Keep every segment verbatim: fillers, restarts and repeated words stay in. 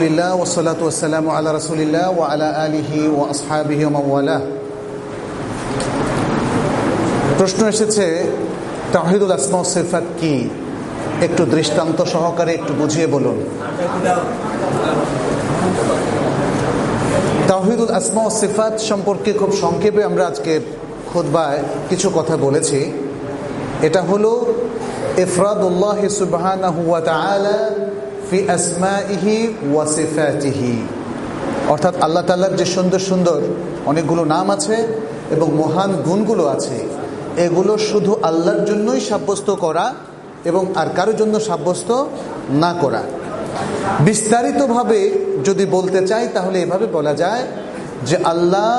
আলহামদুলিল্লাহ ওয়াসসালাতু ওয়াসসালামু আলা রাসূলিল্লাহ ওয়া আলা আলিহি ওয়া আসহাবিহি ওয়া মাওয়ালাহ। প্রশ্ন এসেছে, তাওহীদুল আসমা ওয়াস সিফাত কি? একটু দৃষ্টান্ত সহকারে একটু বুঝিয়ে বলুন। তাওহীদুল আসমা ওয়াস সিফাত সম্পর্কে খুব সংক্ষেপে আমরা আজকে খুতবায় কিছু কথা বলেছি। এটা হলো ইফরাদুল্লাহ সুবহানাহু ওয়া তাআলা ফি আসমাইহি ওয়া সিফাতিহি, অর্থাৎ আল্লাহ তাআলার যে সুন্দর সুন্দর অনেকগুলো নাম আছে এবং মহান গুণগুলো আছে, এগুলো শুধু আল্লাহর জন্যই সাব্যস্ত করা এবং আর কারোর জন্য সাব্যস্ত না করা। বিস্তারিতভাবে যদি বলতে চাই তাহলে এভাবে বলা যায় যে আল্লাহ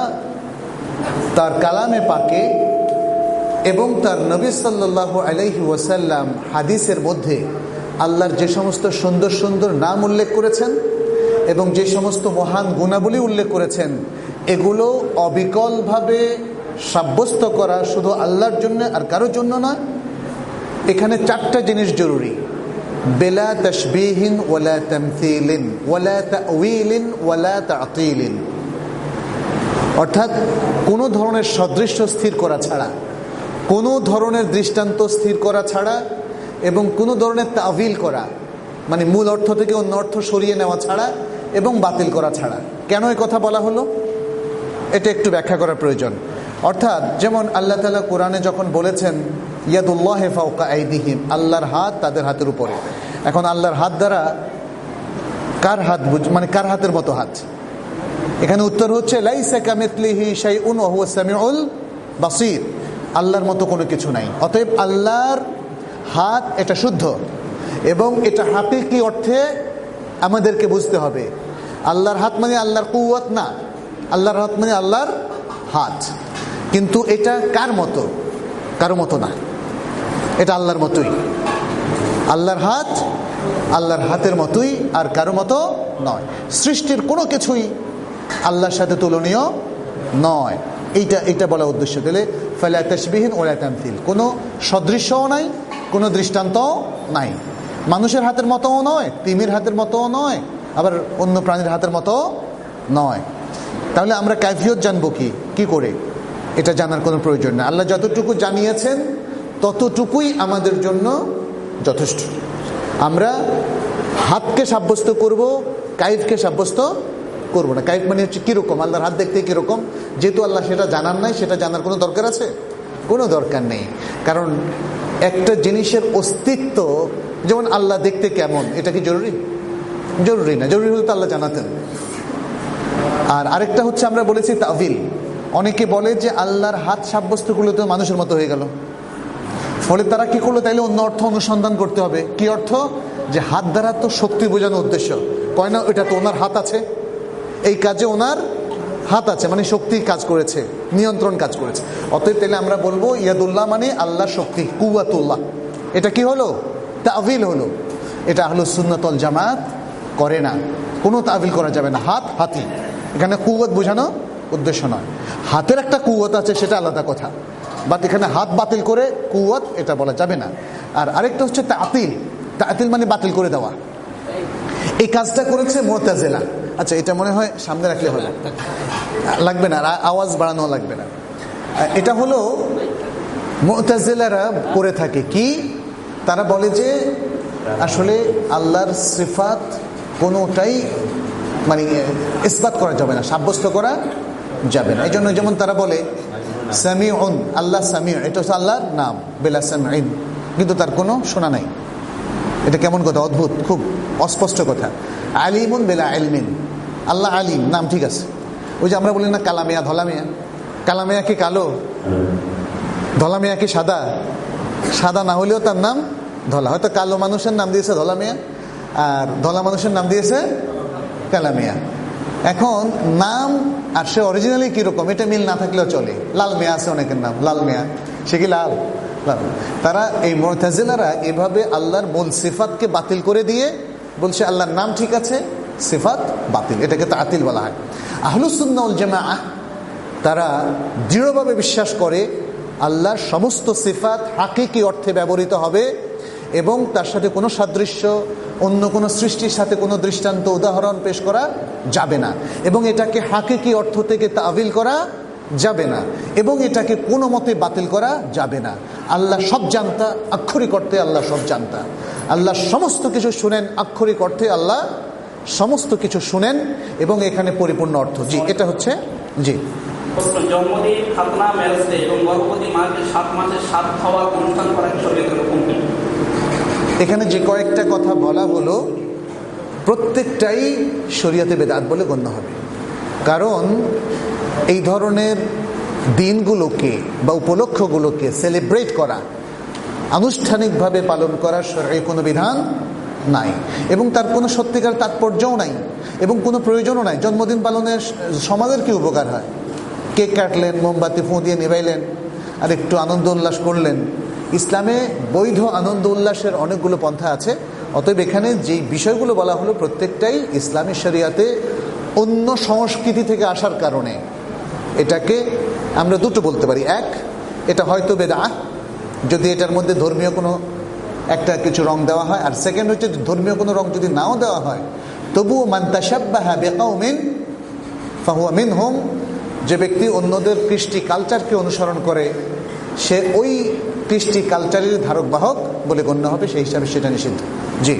তার কালামে পাকে এবং তার নবী সাল্লাল্লাহু আলাইহি ওয়াসাল্লাম হাদিসের মধ্যে আল্লাহর যে সমস্ত সুন্দর সুন্দর নাম উল্লেখ করেছেন এবং যে সমস্ত মহান গুণাবলী উল্লেখ করেছেন, এগুলো অবিকলভাবে সাব্যস্ত করা শুধু আল্লাহর জন্য আর কারোর জন্য না। এখানে চারটা জিনিস জরুরি: বেলা তাশবিহিন ওয়ালা তামথিলিন ওয়ালা তা'উইলিন ওয়ালা তা'তিলিন, অর্থাৎ কোনো ধরনের সদৃশ্য স্থির করা ছাড়া, কোনো ধরনের দৃষ্টান্ত স্থির করা ছাড়া এবং কোনো ধরনের তা'বিল করা, মানে মূল অর্থ থেকে অন্য অর্থ সরিয়ে নেওয়া ছাড়া এবং বাতিল করা ছাড়া। কেন এই কথা বলা হলো, এটা একটু ব্যাখ্যা করার প্রয়োজন। অর্থাৎ যেমন আল্লাহ তাআলা কোরআনে যখন বলেছেন ইয়াদুল্লাহি ফাওকা আইদিহিম, আল্লাহর হাত তাদের হাতের উপরে। এখন আল্লাহর হাত দ্বারা কার হাত, মানে কার হাতের মতো হাত? এখানে উত্তর হচ্ছে লাইসা কামিথলিহি শাইউন ওয়া হুয়াস সামিউল বাসীর, আল্লাহর মতো কোনো কিছু নাই। অতএব আল্লাহর হাত এটা শুদ্ধ এবং এটা হাকিকি অর্থে আমাদেরকে বুঝতে হবে। আল্লাহর হাত মানে আল্লাহর কুওয়াত না, আল্লাহর হাত মানে আল্লাহর হাত। কিন্তু এটা কার মতো? কারো মতো না, এটা আল্লাহর মতোই। আল্লাহর হাত আল্লাহর হাতের মতোই, আর কারো মতো নয়। সৃষ্টির কোনো কিছুই আল্লাহর সাথে তুলনীয় নয়। এইটা এটা বলা উদ্দেশ্য। দিলে ফালা তাশবিহিন ওয়ালা তামথিল, কোনো সদৃশ্যও নাই, কোনো দৃষ্টান্তও নাই। মানুষের হাতের মতোও নয়, তিমির হাতের মতোও নয়, আবার অন্য প্রাণীর হাতের মতো নয়। তাহলে আমরা কাইফিয়ত জানবো কি কি করে? এটা জানার কোনো প্রয়োজন নেই। আল্লাহ যতটুকু জানিয়েছেন ততটুকুই আমাদের জন্য যথেষ্ট। আমরা হাতকে সাব্যস্ত করব, কাইফকে সাব্যস্ত করবো না। কাইফ মানে হচ্ছে কিরকম, আল্লাহর হাত দেখতে কিরকম, যেহেতু আল্লাহ সেটা জানার নাই, সেটা জানার কোনো দরকার আছে? কোনো দরকার নেই। কারণ একটা জিনিসের অস্তিত্ব, যেমন আল্লাহ দেখতে কেমন, এটা কি জরুরি? জরুরি না। জরুরি হলে তো আল্লাহ জানাতেন। আর আরেকটা হচ্ছে আমরা বলেছি তা'বিল। অনেকে বলে যে আল্লাহর হাত সাব্যস্ত করলে তো মানুষের মতো হয়ে গেল, ফলে তারা কি করলো, তাইলে অন্য অর্থ অনুসন্ধান করতে হবে। কি অর্থ? যে হাত দ্বারা তো শক্তি বোঝানোর উদ্দেশ্য, কয় না ওটা তো ওনার হাত আছে, এই কাজে ওনার হাত আছে, মানে শক্তি কাজ করেছে, নিয়ন্ত্রণ কাজ করেছে। অতএব তাহলে আমরা বলবো ইয়াদুল্লাহ মানে আল্লাহর শক্তি, কুওয়াতুল্লাহ। এটা কি হলো? তা'বিল হলো। এটা আহলুস সুন্নাত ওয়াল জামাত করে না, কোনো তা'বিল করা যাবে না। হাত হাতি, এখানে কুওয়াত বোঝানো উদ্দেশ্য নয়। হাতের একটা কুওয়াত আছে, সেটা আলাদা কথা, বাট এখানে হাত বাতিল করে কুওয়াত এটা বলা যাবে না। আর আরেকটা হচ্ছে তা'তিল। তা'তিল মানে বাতিল করে দেওয়া। এই কাজটা করেছে মুতাজিলা। আচ্ছা, এটা মনে হয় সামনে রাখলে হবে, লাগবে না, আওয়াজ বাড়ানো লাগবে না। এটা হলো মুতাজিলারা করে থাকে কি, তারা বলে যে আসলে আল্লাহর সিফাত কোনোটাই মানে ইসবাত করা যাবে না, সাব্যস্ত করা যাবে না। এই জন্য যেমন তারা বলে সামিউন, আল্লাহ সামিউ, এটা হচ্ছে আল্লাহর নাম, বেলা সামিউন, কিন্তু তার কোনো শোনা নাই। এটা কেমন কথা, অদ্ভুত, খুব অস্পষ্ট কথা। আলিমুন বেলা ইলমিন, আল্লাহ আলিম, নাম ঠিক আছে। ওই যে আমরা বলি না কালামিয়া ধলামিয়া, কালামিয়া কি কালো, ধলামিয়া কি সাদা? সাদা না হলেও তার নাম ধলা। হয়তো কালো মানুষের নাম দিয়েছে ধলামিয়া, আর ধলা মানুষের নাম দিয়েছে কালামিয়া। এখন নাম আর সে অরিজিনালি কিরকম, এটা মিল না থাকলেও চলে। লাল মিয়া আছে অনেকের নাম, লাল মিয়া, সে কি লাল? তারা এই মুতাজিলারা এভাবে আল্লাহর মূল সিফাতকে বাতিল করে দিয়ে বলছে আল্লাহর নাম ঠিক আছে, সিফাত বাতিল। এটাকে তা'তিল বলা হয়। আহলুস সুন্নাহ ওয়াল জামাআহ তারা দৃঢ়ভাবে বিশ্বাস করে আল্লাহর সমস্ত সিফাত হাকিকি অর্থে ব্যবহৃত হবে এবং তার সাথে কোনো সাদৃশ্য, অন্য কোনো সৃষ্টির সাথে কোনো দৃষ্টান্ত উদাহরণ পেশ করা যাবে না, এবং এটাকে হাকিকি অর্থ থেকে তাবিল করা যাবে না, এবং এটাকে কোনো মতে বাতিল করা যাবে না। আল্লাহ সব জানতা, আক্ষরিক অর্থে আল্লাহ সব জানতা। আল্লাহ সমস্ত কিছু শুনেন, আক্ষরিক অর্থে আল্লাহ সমস্ত কিছু শুনেন, এবং এখানে পরিপূর্ণ অর্থ। জি, এটা হচ্ছে জি জন্মদিন, খাতনা, ম্যারেজ ডে এবং গর্ভবতী মাকে সাত মাসের সাত খাওয়ার অনুষ্ঠান করা শরীয়তের হুকুম কি? এখানে যে কয়েকটা কথা বলা হলো প্রত্যেকটাই শরীয়তে বেদাত বলে গণ্য হবে, কারণ এই ধরনের দিনগুলোকে বা উপলক্ষগুলোকে সেলিব্রেট করা, আনুষ্ঠানিকভাবে পালন করার শরীয়তে কোনো বিধান নাই, এবং তার কোনো সত্যিকার তাৎপর্যও নাই, এবং কোনো প্রয়োজনও নাই। জন্মদিন পালনের সমাজের কি উপকার হয়? কেক কাটলেন, মোমবাতি ফুঁ দিয়ে নিভাইলেন, আর একটু আনন্দ উল্লাস করলেন। ইসলামে বৈধ আনন্দ উল্লাসের অনেকগুলো পন্থা আছে। অতএব এখানে যে বিষয়গুলো বলা হলো প্রত্যেকটাই ইসলামী শরিয়াতে অন্য সংস্কৃতি থেকে আসার কারণে এটাকে আমরা দুটো বলতে পারি। এক, এটা হয়তো বেদাত যদি এটার মধ্যে ধর্মীয় কোনো একটা কিছু রং দেওয়া হয়, আর সেকেন্ড হচ্ছে ধর্মীয় কোনো রং যদি নাও দেওয়া হয় তবুও মান তাশাব্বাহা বিকাউমিন ফাহুয়া মিনহুম, যে ব্যক্তি অন্যদের কৃষ্টি কালচারকে অনুসরণ করে সে ওই কৃষ্টি কালচারের ধারক বাহক বলে গণ্য হবে, সেই হিসাবে সেটা নিষিদ্ধ। জি,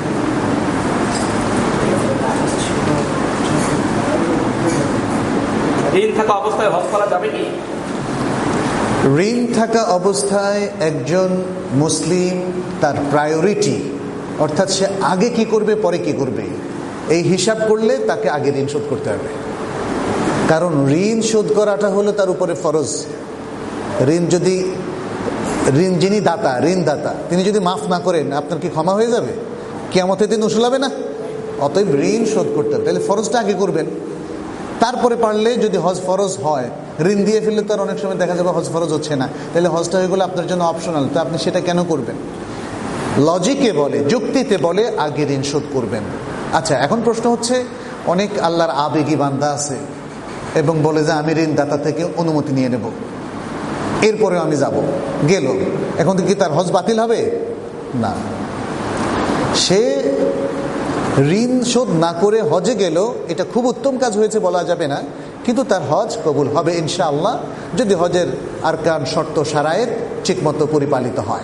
ঋণ থাকা অবস্থায় হজ করা যাবে কি? ঋণ থাকা অবস্থায় একজন মুসলিম তার প্রায়োরিটি, অর্থাৎ সে আগে কি করবে পরে কি করবে, এই হিসাব করলে তাকে আগে ঋণ শোধ করতে হবে। কারণ ঋণ শোধ করাটা হলো তার উপরে ফরজ। ঋণ যদি ঋণ যিনি দাতা, ঋণদাতা, তিনি যদি মাফ না করেন আপনার কি ক্ষমা হয়ে যাবে? কিয়ামতের দিন উসুলাবে না? অতএব ঋণ শোধ করতে হবে। তাহলে ফরজটা আগে করবেন, তারপরে পারলে যদি হজ ফরজ হয়, ঋণ দিয়ে ফেললে তো আর অনেক সময় দেখা যাবে হজ ফরজ হচ্ছে না, তাহলে হজটা হয়ে গেলে আপনার জন্য অপশনাল, তো আপনি সেটা কেন করবেন? লজিকে বলে, যুক্তিতে বলে আগে ঋণ শোধ করবেন। আচ্ছা, এখন প্রশ্ন হচ্ছে অনেক আল্লাহর আবেগী বান্দা আছে এবং বলে যে আমি ঋণদাতা থেকে অনুমতি নিয়ে নেব, এরপরে আমি যাব, গেল, এখন কি তার হজ বাতিল হবে? না, সে ঋণ শোধ না করে হজে গেল, এটা খুব উত্তম কাজ হয়েছে বলা যাবে না, কিন্তু তার হজ কবুল হবে ইনশাআল্লাহ, যদি হজের আরকান, শর্ত, শারায়েত ঠিকমতো পরিপালিত হয়।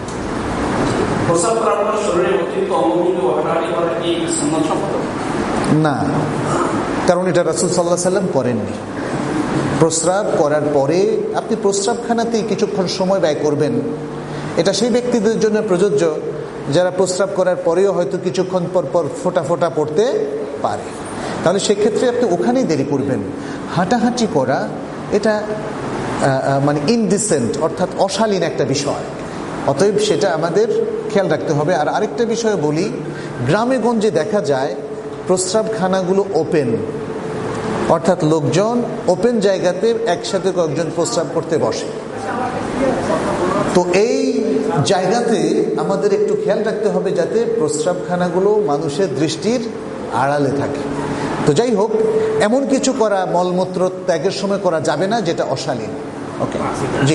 না, কারণ এটা রাসূল সাল্লাল্লাহু আলাইহি ওয়াসাল্লাম করেননি। প্রস্রাব করার পরে আপনি প্রস্রাবখানাতেই কিছুক্ষণ সময় ব্যয় করবেন, এটা সেই ব্যক্তিদের জন্য প্রযোজ্য যারা প্রস্রাব করার পরেও হয়তো কিছুক্ষণ পর পর ফোঁটা ফোঁটা পড়তে পারে, তাহলে সেক্ষেত্রে আপনি ওখানেই দেরি করবেন। হাঁটাহাঁটি করা এটা মানে ইনডিসেন্ট, অর্থাৎ অশালীন একটা বিষয়, অতএব সেটা আমাদের খেয়াল রাখতে হবে। আর আরেকটা বিষয় বলি, গ্রামে গঞ্জে দেখা যায় প্রস্রাবখানাগুলো ওপেন, অর্থাৎ লোকজন ওপেন জায়গাতে একসাথে কয়েকজন প্রস্রাব করতে বসে। তো এই জায়গাতে আমাদের একটু খেয়াল রাখতে হবে যাতে প্রস্রাবখানাগুলো মানুষের দৃষ্টির আড়ালে থাকে। তো যাই হোক, এমন কিছু করা মলমূত্র ত্যাগের সময় করা যাবে না যেটা অশালীন। ওকে, জি,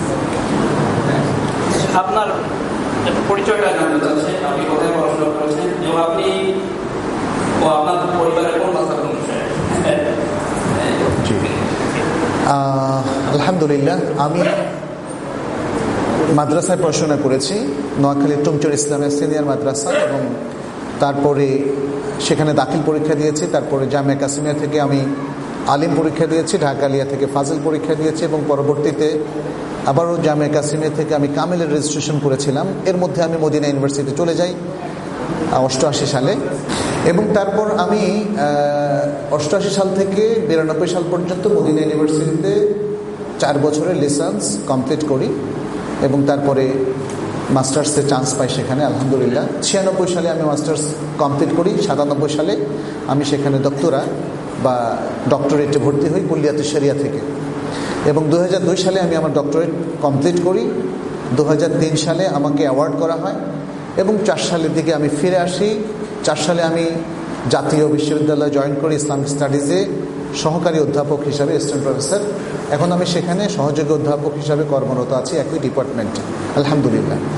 আপনার পরিচয়টা জানতে চাচ্ছি। আপনি কোথায় পড়াশোনা করেছেন এবং আপনি ও আপনার পরিবারের কোন ভাষার অনুসারে? জি, আলহামদুলিল্লাহ, আমি মাদ্রাসায় পড়াশোনা করেছি, নোয়াখালীর টুমচর ইসলামিয়া সিনিয়র মাদ্রাসা, এবং তারপরে সেখানে দাখিল পরীক্ষা দিয়েছি। তারপরে জামিয়া কাসিমিয়া থেকে আমি আলিম পরীক্ষা দিয়েছি, ঢাকা আলিয়া থেকে ফাজিল পরীক্ষা দিয়েছি, এবং পরবর্তীতে আবারও জামিয়া কাসিমিয়া থেকে আমি কামেলের রেজিস্ট্রেশন করেছিলাম। এর মধ্যে আমি মদিনা ইউনিভার্সিটি চলে যাই অষ্টআশি সালে, এবং তারপর আমি অষ্টআশি সাল থেকে বিরানব্বই সাল পর্যন্ত মদিনা ইউনিভার্সিটিতে চার বছরের লিসেন্স কমপ্লিট করি, এবং তারপরে মাস্টার্সে চান্স পাই সেখানে আলহামদুলিল্লাহ। ছিয়ানব্বই সালে আমি মাস্টার্স কমপ্লিট করি, সাতানব্বই সালে আমি সেখানে ডক্টরা বা ডক্টরেটে ভর্তি হই কুল্লিয়াতে শরিয়া থেকে, এবং দু হাজার দুই সালে আমি আমার ডক্টরেট কমপ্লিট করি। দু হাজার তিন সালে আমাকে অ্যাওয়ার্ড করা হয়, এবং চার সালের দিকে আমি ফিরে আসি। চার সালে আমি জাতীয় বিশ্ববিদ্যালয়ে জয়েন করি ইসলামিক স্টাডিজে সহকারী অধ্যাপক হিসাবে, অ্যাসিস্ট্যান্ট প্রফেসর। এখন আমি সেখানে সহযোগী অধ্যাপক হিসাবে কর্মরত আছি একই ডিপার্টমেন্টে আলহামদুলিল্লাহ।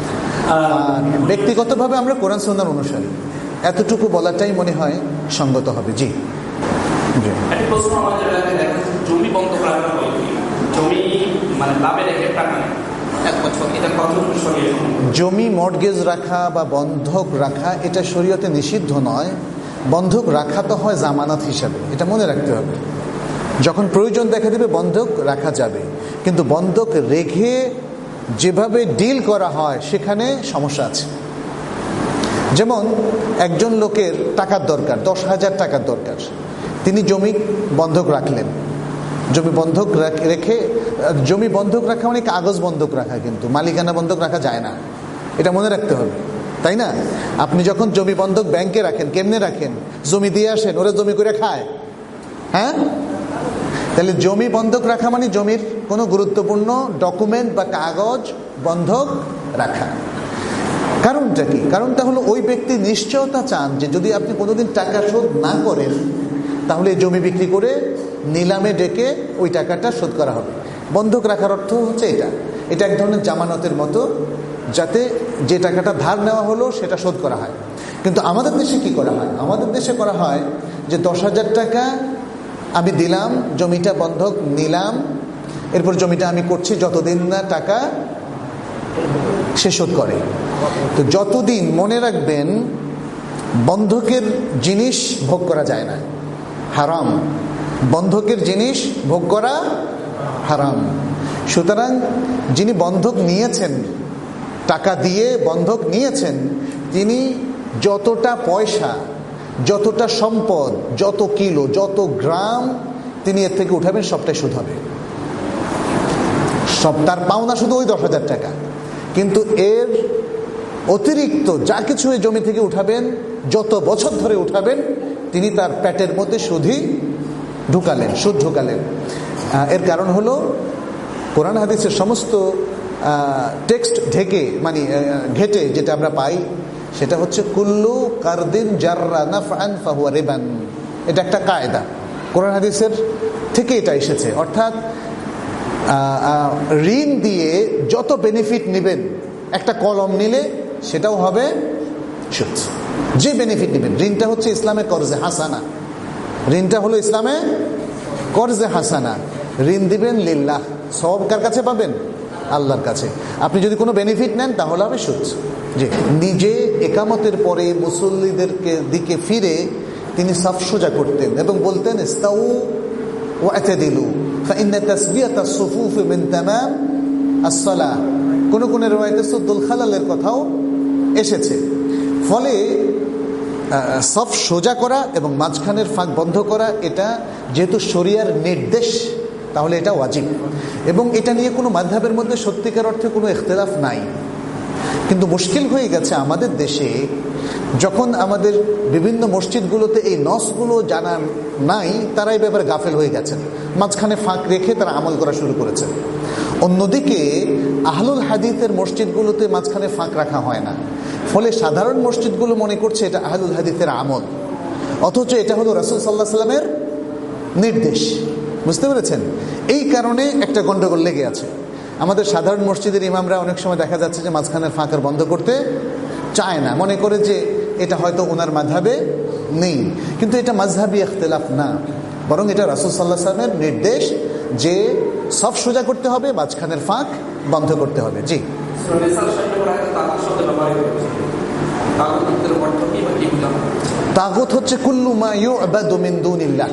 আর ব্যক্তিগতভাবে আমরা কোরআন সুন্নাহর অনুসারী, এতটুকু বলাটাই মনে হয় সঙ্গত হবে। জি জি প্রশ্ন আমাদের জমি বন্ধক রাখা হয়, জমি মানে লাভে রেখে টাকা এক বছর, এটা কত শরীয়ত? জমি মর্টগেজ রাখা বা বন্ধক রাখা এটা শরীয়তে নিষিদ্ধ নয়। বন্ধক রাখা তো হয় জামানত হিসাবে, এটা মনে রাখতে হবে। যখন প্রয়োজন দেখা দেবে বন্ধক রাখা যাবে, কিন্তু বন্ধক রেখে যেভাবে ডিল করা হয় সেখানে সমস্যা আছে। যেমন একজন লোকের টাকার দরকার, দশ হাজার টাকার দরকার, তিনি জমি বন্ধক রাখলেন। জমি বন্ধক রেখে, জমি বন্ধক রাখা মানে কাগজ বন্ধক রাখা, কিন্তু মালিকানা বন্ধক রাখা যায় না, এটা মনে রাখতে হবে, তাই না? আপনি যখন জমি বন্ধক ব্যাংকে রাখেন, কেমনে রাখেন? জমি দিয়ে আসেন, ওরা জমি করে খায়, হ্যাঁ? তাহলে জমি বন্ধক রাখা মানে জমির কোনো গুরুত্বপূর্ণ ডকুমেন্ট বা কাগজ বন্ধক রাখা। কারণটা কি? কারণটা হলো ওই ব্যক্তি নিশ্চয়তা চান যে যদি আপনি কোনোদিন টাকা শোধ না করেন তাহলে জমি বিক্রি করে নিলামে ডেকে ওই টাকাটা শোধ করা হবে। বন্ধক রাখার অর্থ হচ্ছে এটা, এটা এক ধরনের জামানতের মতো, যাতে যে টাকাটা ধার নেওয়া হলো সেটা শোধ করা হয়। কিন্তু আমাদের দেশে কি করা হয়? আমাদের দেশে করা হয় যে দশ হাজার টাকা আমি দিলাম, জমিটা বন্ধক নিলাম, এরপর জমিটা আমি করছি যতদিন না টাকা সে শোধ করে। তো যতদিন, মনে রাখবেন, বন্ধকের জিনিস ভোগ করা যায় না, হারাম। বন্ধকের জিনিস ভোগ করা হারাম। সুতরাং যিনি বন্ধক নিয়েছেন, টাকা দিয়ে বন্ধক নিয়েছেন, তিনি যতটা পয়সা, যতটা সম্পদ, যত কিলো, যত গ্রাম তিনি এর থেকে উঠাবেন সবটাই সুদ হবে। সব তার পাওনা শুধু ওই দশ হাজার টাকা, কিন্তু এর অতিরিক্ত যা কিছু এই জমি থেকে উঠাবেন, যত বছর ধরে উঠাবেন, তিনি তার পেটের মধ্যে সুদই ঢুকালেন, সুদ ঢুকালেন। এর কারণ হলো কোরআন হাদিসের সমস্ত টেক্সট ঢেকে, মানে ঘেটে যেটা আমরা পাই, সেটা হচ্ছে কুল্লু কারদিন জাররা নাফআন ফাহুয়া রিবান। এটা একটা কায়দা, কোরআন হাদিসের থেকে এটা এসেছে। অর্থাৎ ঋণ দিয়ে যত বেনিফিট নেবেন, একটা কলম নিলে সেটাও হবে সুদ। যে বেনিফিট নেবেন, ঋণটা হচ্ছে ইসলামে কর্জে হাসানা, ঋণটা হলো ইসলামে কর্জে হাসানা। ঋণ দিবেন লিল্লাহ, সওয়াব কার কাছে পাবেন? আল্লাহর কাছে। আপনি যদি কোনো বেনিফিট নেন তাহলে হবে সুদ। যে নিজে একামতের পরে মুসল্লিদেরকে দিকে ফিরে তিনি সাফ সোজা করতেন এবং বলতেন ইস্তাউ ওয়া আতাদিলু ফাইন্না তাসবিয়াতাস সুফুফ মিন তামাম আস-সালাহ। কোন কোন riwayate সুদ্দুল খালালের কথাও এসেছে। ফলে সাফ সোজা করা এবং মাঝখানের ফাঁক বন্ধ করা, এটা যেহেতু শরিয়ার নির্দেশ, তাহলে এটা ওয়াজিব। এবং এটা নিয়ে কোনো মাযহাবের মধ্যে সত্যিকার অর্থে কোনো ইখতিলাফ নাই। কিন্তু মুশকিল হয়ে গেছে আমাদের দেশে, যখন আমাদের বিভিন্ন মসজিদগুলোতে এই নসগুলো জানা নাই, তারা এই ব্যাপারে গাফেল হয়ে গেছেন, মাঝখানে ফাঁক রেখে তারা আমল করা শুরু করেছেন। অন্যদিকে আহলুল হাদিসের মসজিদগুলোতে মাঝখানে ফাঁক রাখা হয় না, ফলে সাধারণ মসজিদগুলো মনে করছে এটা আহলুল হাদিসের আমল, অথচ এটা হলো রাসূল সাল্লাল্লাহু আলাইহি ওয়াসাল্লামের নির্দেশ। বুঝতে পেরেছেন? এই কারণে একটা গন্ডগোল লেগে আছে। আমাদের সাধারণ মসজিদের ইমামরা অনেক সময় দেখা যাচ্ছে যে মাঝখানের ফাঁক আর বন্ধ করতে চায় না, মনে করে যে এটা হয়তো ওনার মাযহাবে নেই। কিন্তু এটা মাযহাবি ইখতিলাফ না, বরং এটা রাসূল সাল্লাল্লাহু আলাইহি ওয়াসাল্লামের নির্দেশ যে সব সোজা করতে হবে, মাঝখানের ফাঁক বন্ধ করতে হবে। জি, তাগুত হচ্ছে কুল্লু মা ইউবাদু মিন দুনিল্লাহ।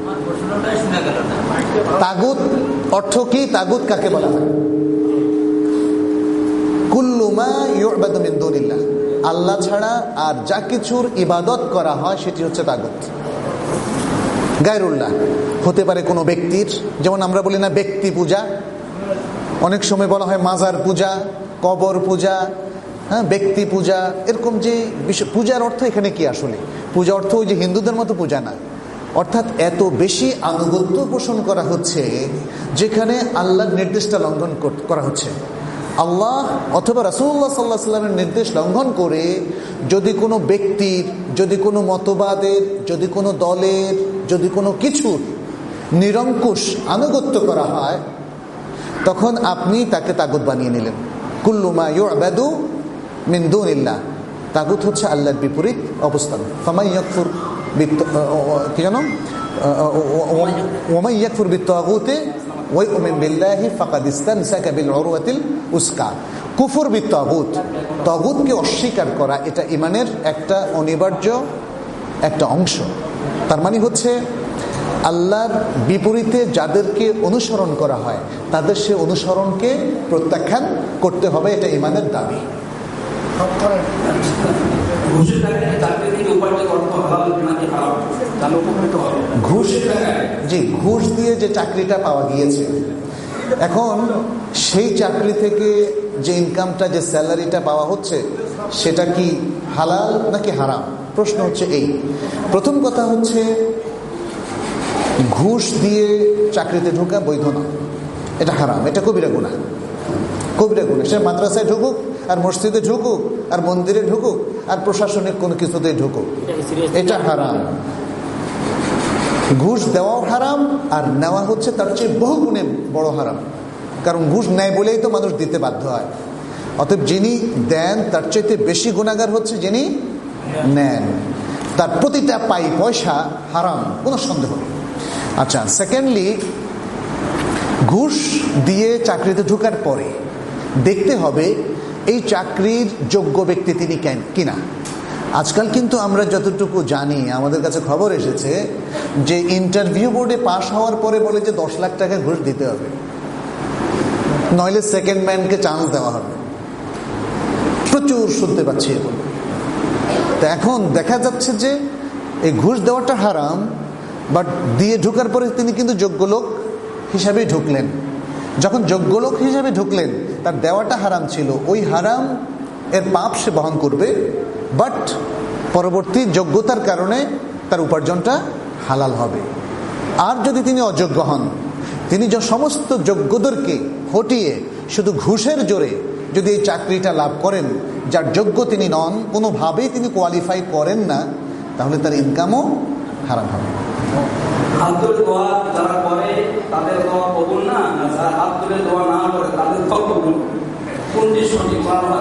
তাগুত অর্থ কি? তাগুত কাকে বলা হয়? কুল্লু মা ইউবাদু মিন দুনিল্লাহ, আল্লাহ ছাড়া আর যা কিছুর ইবাদত করা হয় সেটি হচ্ছে তাগুত। গায়রুল্লাহ হতে পারে কোনো ব্যক্তির, যেমন আমরা বলি না ব্যক্তি পূজা, অনেক সময় বলা হয় মাজার পূজা, কবর পূজা, হ্যাঁ, ব্যক্তি পূজা, এরকম যে পূজার অর্থ এখানে কি? আসলে পূজা অর্থ ওই যে হিন্দুদের মতো পূজা না, অর্থাৎ এত বেশি আনুগত্য পোষণ করা হচ্ছে যেখানে আল্লাহর নির্দেশটা লঙ্ঘন করা হচ্ছে। আল্লাহ অথবা রাসূলুল্লাহ সাল্লাল্লাহু আলাইহি ওয়াসাল্লামের নির্দেশ লঙ্ঘন করে যদি কোনো ব্যক্তির, যদি কোনো মতবাদের, যদি কোনো দলের, যদি কোনো কিছুর নিরঙ্কুশ আনুগত্য করা হয়, তখন আপনি তাকে তাগুত বানিয়ে নিলেন। কুল্লু মা ইউবাদু মিন দুনিল্লাহ, তাগুত হচ্ছে আল্লাহর বিপরীত অবস্থান। ফামান ইয়াকফুর কি জানো ওয়ামান ইয়াকফুর বিত্তাগুতি ওয়া ইউমিন বিল্লাহি ফাকাদ ইসতামসাকা বিল উরওয়াতিল উসকা। কুফর বিত্তাগুত, তাগুতকে অস্বীকার করা, এটা ঈমানের একটা অনিবার্য একটা অংশ। তার মানে হচ্ছে আল্লাহর বিপরীতে যাদেরকে অনুসরণ করা হয় তাদের সে অনুসরণকে প্রত্যাখ্যান করতে হবে, এটা ঈমানের দাবি। ঘুষ, জি, ঘুষ দিয়ে যে চাকরিটা পাওয়া গিয়েছে, এখন সেই চাকরি থেকে যে ইনকামটা, যে স্যালারিটা পাওয়া হচ্ছে, সেটা কি হালাল নাকি হারাম? প্রশ্ন হচ্ছে এই। প্রথম কথা হচ্ছে ঘুষ দিয়ে চাকরিতে ঢোকা বৈধ না, এটা হারাম, এটা কবিরা গুনাহ, কবিরা গুনাহ। সে মাদ্রাসায় ঢুকুক আর মসজিদে ঢুকুক আর মন্দিরে ঢুকুক আর প্রশাসনিক কোনো কিছুতেই ঢুকুক, এটা হারাম। ঘুষ দেওয়াও হারাম, আর নেওয়া হচ্ছে তার চেয়ে বহু গুণে বড় হারাম, কারণ ঘুষ নেয় বলেই তো মানুষ দিতে বাধ্য হয়। অতএব যিনি দেন তার চাইতে বেশি গুনাহগার হচ্ছে যিনি নেন, তার প্রতিটা পাই পয়সা হারাম, কোনো সন্দেহ নেই। আচ্ছা, সেকেন্ডলি, ঘুষ দিয়ে চাকরিতে ঢোকার পরে দেখতে হবে এই চাকরির যোগ্য ব্যক্তি তিনি কেন কিনা। আজকাল কিন্তু আমরা যতটুকু জানি, আমাদের কাছে খবর এসেছে যে ইন্টারভিউ বোর্ডে পাশ হওয়ার পরে বলে যে দশ লাখ টাকা ঘুষ দিতে হবে, নইলে সেকেন্ড ম্যানকে চান্স দেওয়া হবে। প্রচুর শুনতে পাচ্ছি এখন। তো এখন দেখা যাচ্ছে যে এই ঘুষ দেওয়াটা হারাম, বাট দিয়ে ঢোকার পরে তিনি কিন্তু যোগ্য লোক হিসাবেই ঢুকলেন। যখন যোগ্য লোক হিসাবে ঢুকলেন, তার দেওয়াটা হারাম ছিল, ওই হারাম এর পাপ সে বহন করবে, বাট পরবর্তী যোগ্যতার কারণে তার উপার্জনটা হালাল হবে। আর যদি তিনি অযোগ্য হন, তিনি যে সমস্ত যোগ্যদেরকে হটিয়ে শুধু ঘুষের জোরে যদি এই চাকরিটা লাভ করেন, যার যোগ্য তিনি নন, কোনোভাবেই তিনি কোয়ালিফাই করেন না, তাহলে তার ইনকামও হারাম হবে। হাত তুলে দোয়া যারা করে তাদের দোয়া কবুল না, যারা হাত তুলে দোয়া না করে তাদের দোয়া কবুল। কোনটি সঠিক?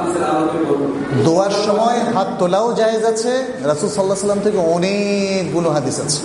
দোয়ার সময় হাত তোলাও জায়েজ আছে, রাসূল সাল্লাল্লাহু আলাইহি ওয়াসাল্লাম থেকে অনেকগুলো হাদিস আছে,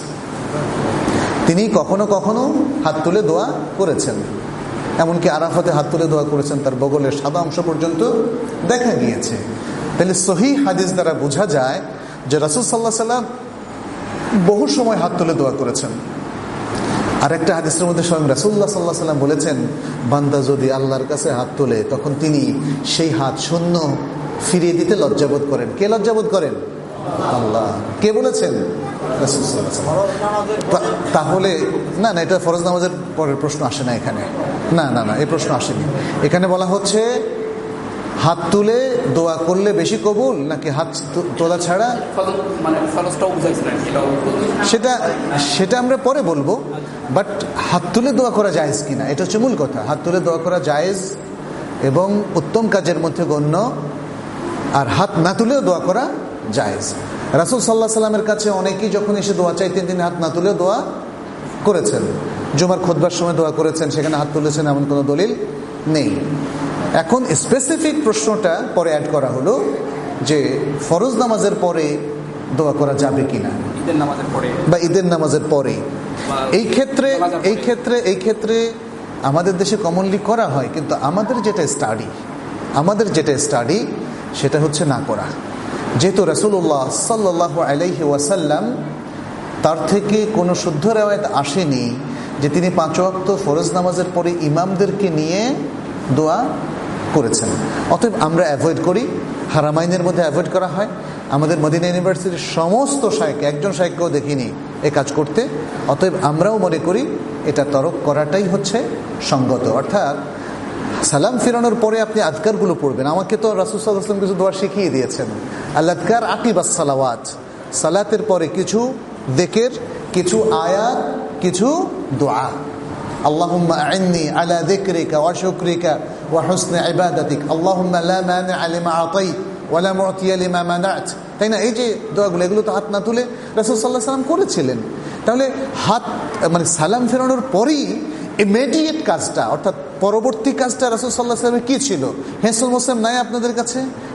তিনি কখনো কখনো হাত তুলে দোয়া করেছেন, এমনকি আরাফাতে হাত তুলে দোয়া করেছেন, তার বগলের সাদা অংশ পর্যন্ত দেখা গিয়েছে। তাহলে সহিহ হাদিস দ্বারা বোঝা যায় যে রাসূল সাল্লাল্লাহু আলাইহি ওয়াসাল্লাম বহু সময় হাত তুলে দোয়া করেছেন। আর একটা হাদিসের মধ্যে স্বয়ং রাসূলুল্লাহ সাল্লাল্লাহু আলাইহি ওয়াসাল্লাম বলেছেন, বান্দা যদি আল্লাহর কাছে হাত তোলে তখন তিনি সেই হাত শূন্য ফিরিয়ে দিতে লজ্জাবোধ করেন। কে লজ্জাবোধ করেন? আল্লাহ। কে বলেছেন? রাসূল সাল্লাল্লাহু আলাইহি ওয়াসাল্লাম। তাহলে না না এটা ফরজ নামাজের পরের প্রশ্ন আসে না এখানে, না না না এই প্রশ্ন আসেনি। এখানে বলা হচ্ছে হাত তুলে দোয়া করলে বেশি কবুল নাকি হাত তোলা ছাড়া, সেটা সেটা আমরা পরে বলবো, বাট হাত তুলে দোয়া করা জায়েজ কিনা এটা হচ্ছে মূল কথা। হাত তুলে দোয়া করা জায়েজ এবং উত্তম কাজের মধ্যে গণ্য, আর হাত না তুলেও দোয়া করা জায়েজ। রাসূল সাল্লাল্লাহু আলাইহি ওয়াসাল্লামের কাছে অনেকেই যখন এসে দোয়া চাইতেন, তিনি হাত না তুলেও দোয়া করেছেন। জুমার খুতবার সময় দোয়া করেছেন, সেখানে হাত তুলেছেন এমন কোনো দলিল নেই। এখন স্পেসিফিক প্রশ্নটা পরে অ্যাড করা হলো যে ফরজ নামাজের পরে দোয়া করা যাবে কিনা, ঈদের নামাজের পরে বা ঈদের নামাজের পরে। এই ক্ষেত্রে এই ক্ষেত্রে এই ক্ষেত্রে আমাদের দেশে কমনলি করা হয়, কিন্তু আমাদের যেটা স্টাডি আমাদের যেটা স্টাডি সেটা হচ্ছে না করা। যেহেতু রাসূলুল্লাহ সাল্লাল্লাহু আলাইহি ওয়াসাল্লাম তার থেকে কোনো শুদ্ধ রিওয়ায়াত আসেনি যে তিনি পাঁচ ওয়াক্ত ফরজ নামাজের পরে ইমামদেরকে নিয়ে দোয়া করেছেন। অতএব আমরা অ্যাভয়েড করি, হারামাইনের মধ্যে অ্যাভয়েড করা হয়। আমাদের মদিনা ইউনিভার্সিটির সমস্ত শাইখ, একজন শাইখকেও দেখিনি এ কাজ করতে। অতএব আমরাও মনে করি এটা তরক করাটাই হচ্ছে সঙ্গত। অর্থাৎ সালাম ফিরানোর পরে আপনি আজকারগুলো পড়বেন। আমাকে তো রাসূল সাল্লাল্লাহু আলাইহি ওয়াসাল্লাম কিছু দোয়া শিখিয়ে দিয়েছেন, আল আযকার আকিবাস সালাওয়াত, সালাতের পরে কিছু যিকির, কিছু আয়াত, কিছু দোয়া। আল্লাহুম্মা আ'ইন্নি আলা যিকরিকা ওয়া শুকরিকা ওয়া হুসনি ইবাদাতিক, আল্লাহুম্মা লা মানি'a লিমা আ'তাইত ওয়া লা মু'তিয়া লিমা মানা'ত। তাই না? এই যে দোয়াগুলো, এগুলো তো হাত না তুলে রাসূল সাল্লাল্লাহু আলাইহি ওয়াসাল্লাম করেছিলেন। তাহলে হাত মানে সালাম ফেরানোর পরেই ইমিডিয়েট কাজটা, অর্থাৎ পরবর্তী কাজটা রাসূল সাল্লাল্লাহু আলাইহি ওয়াসাল্লামের কি ছিল? হেসুল মুসলিম নাই আপনাদের কাছে?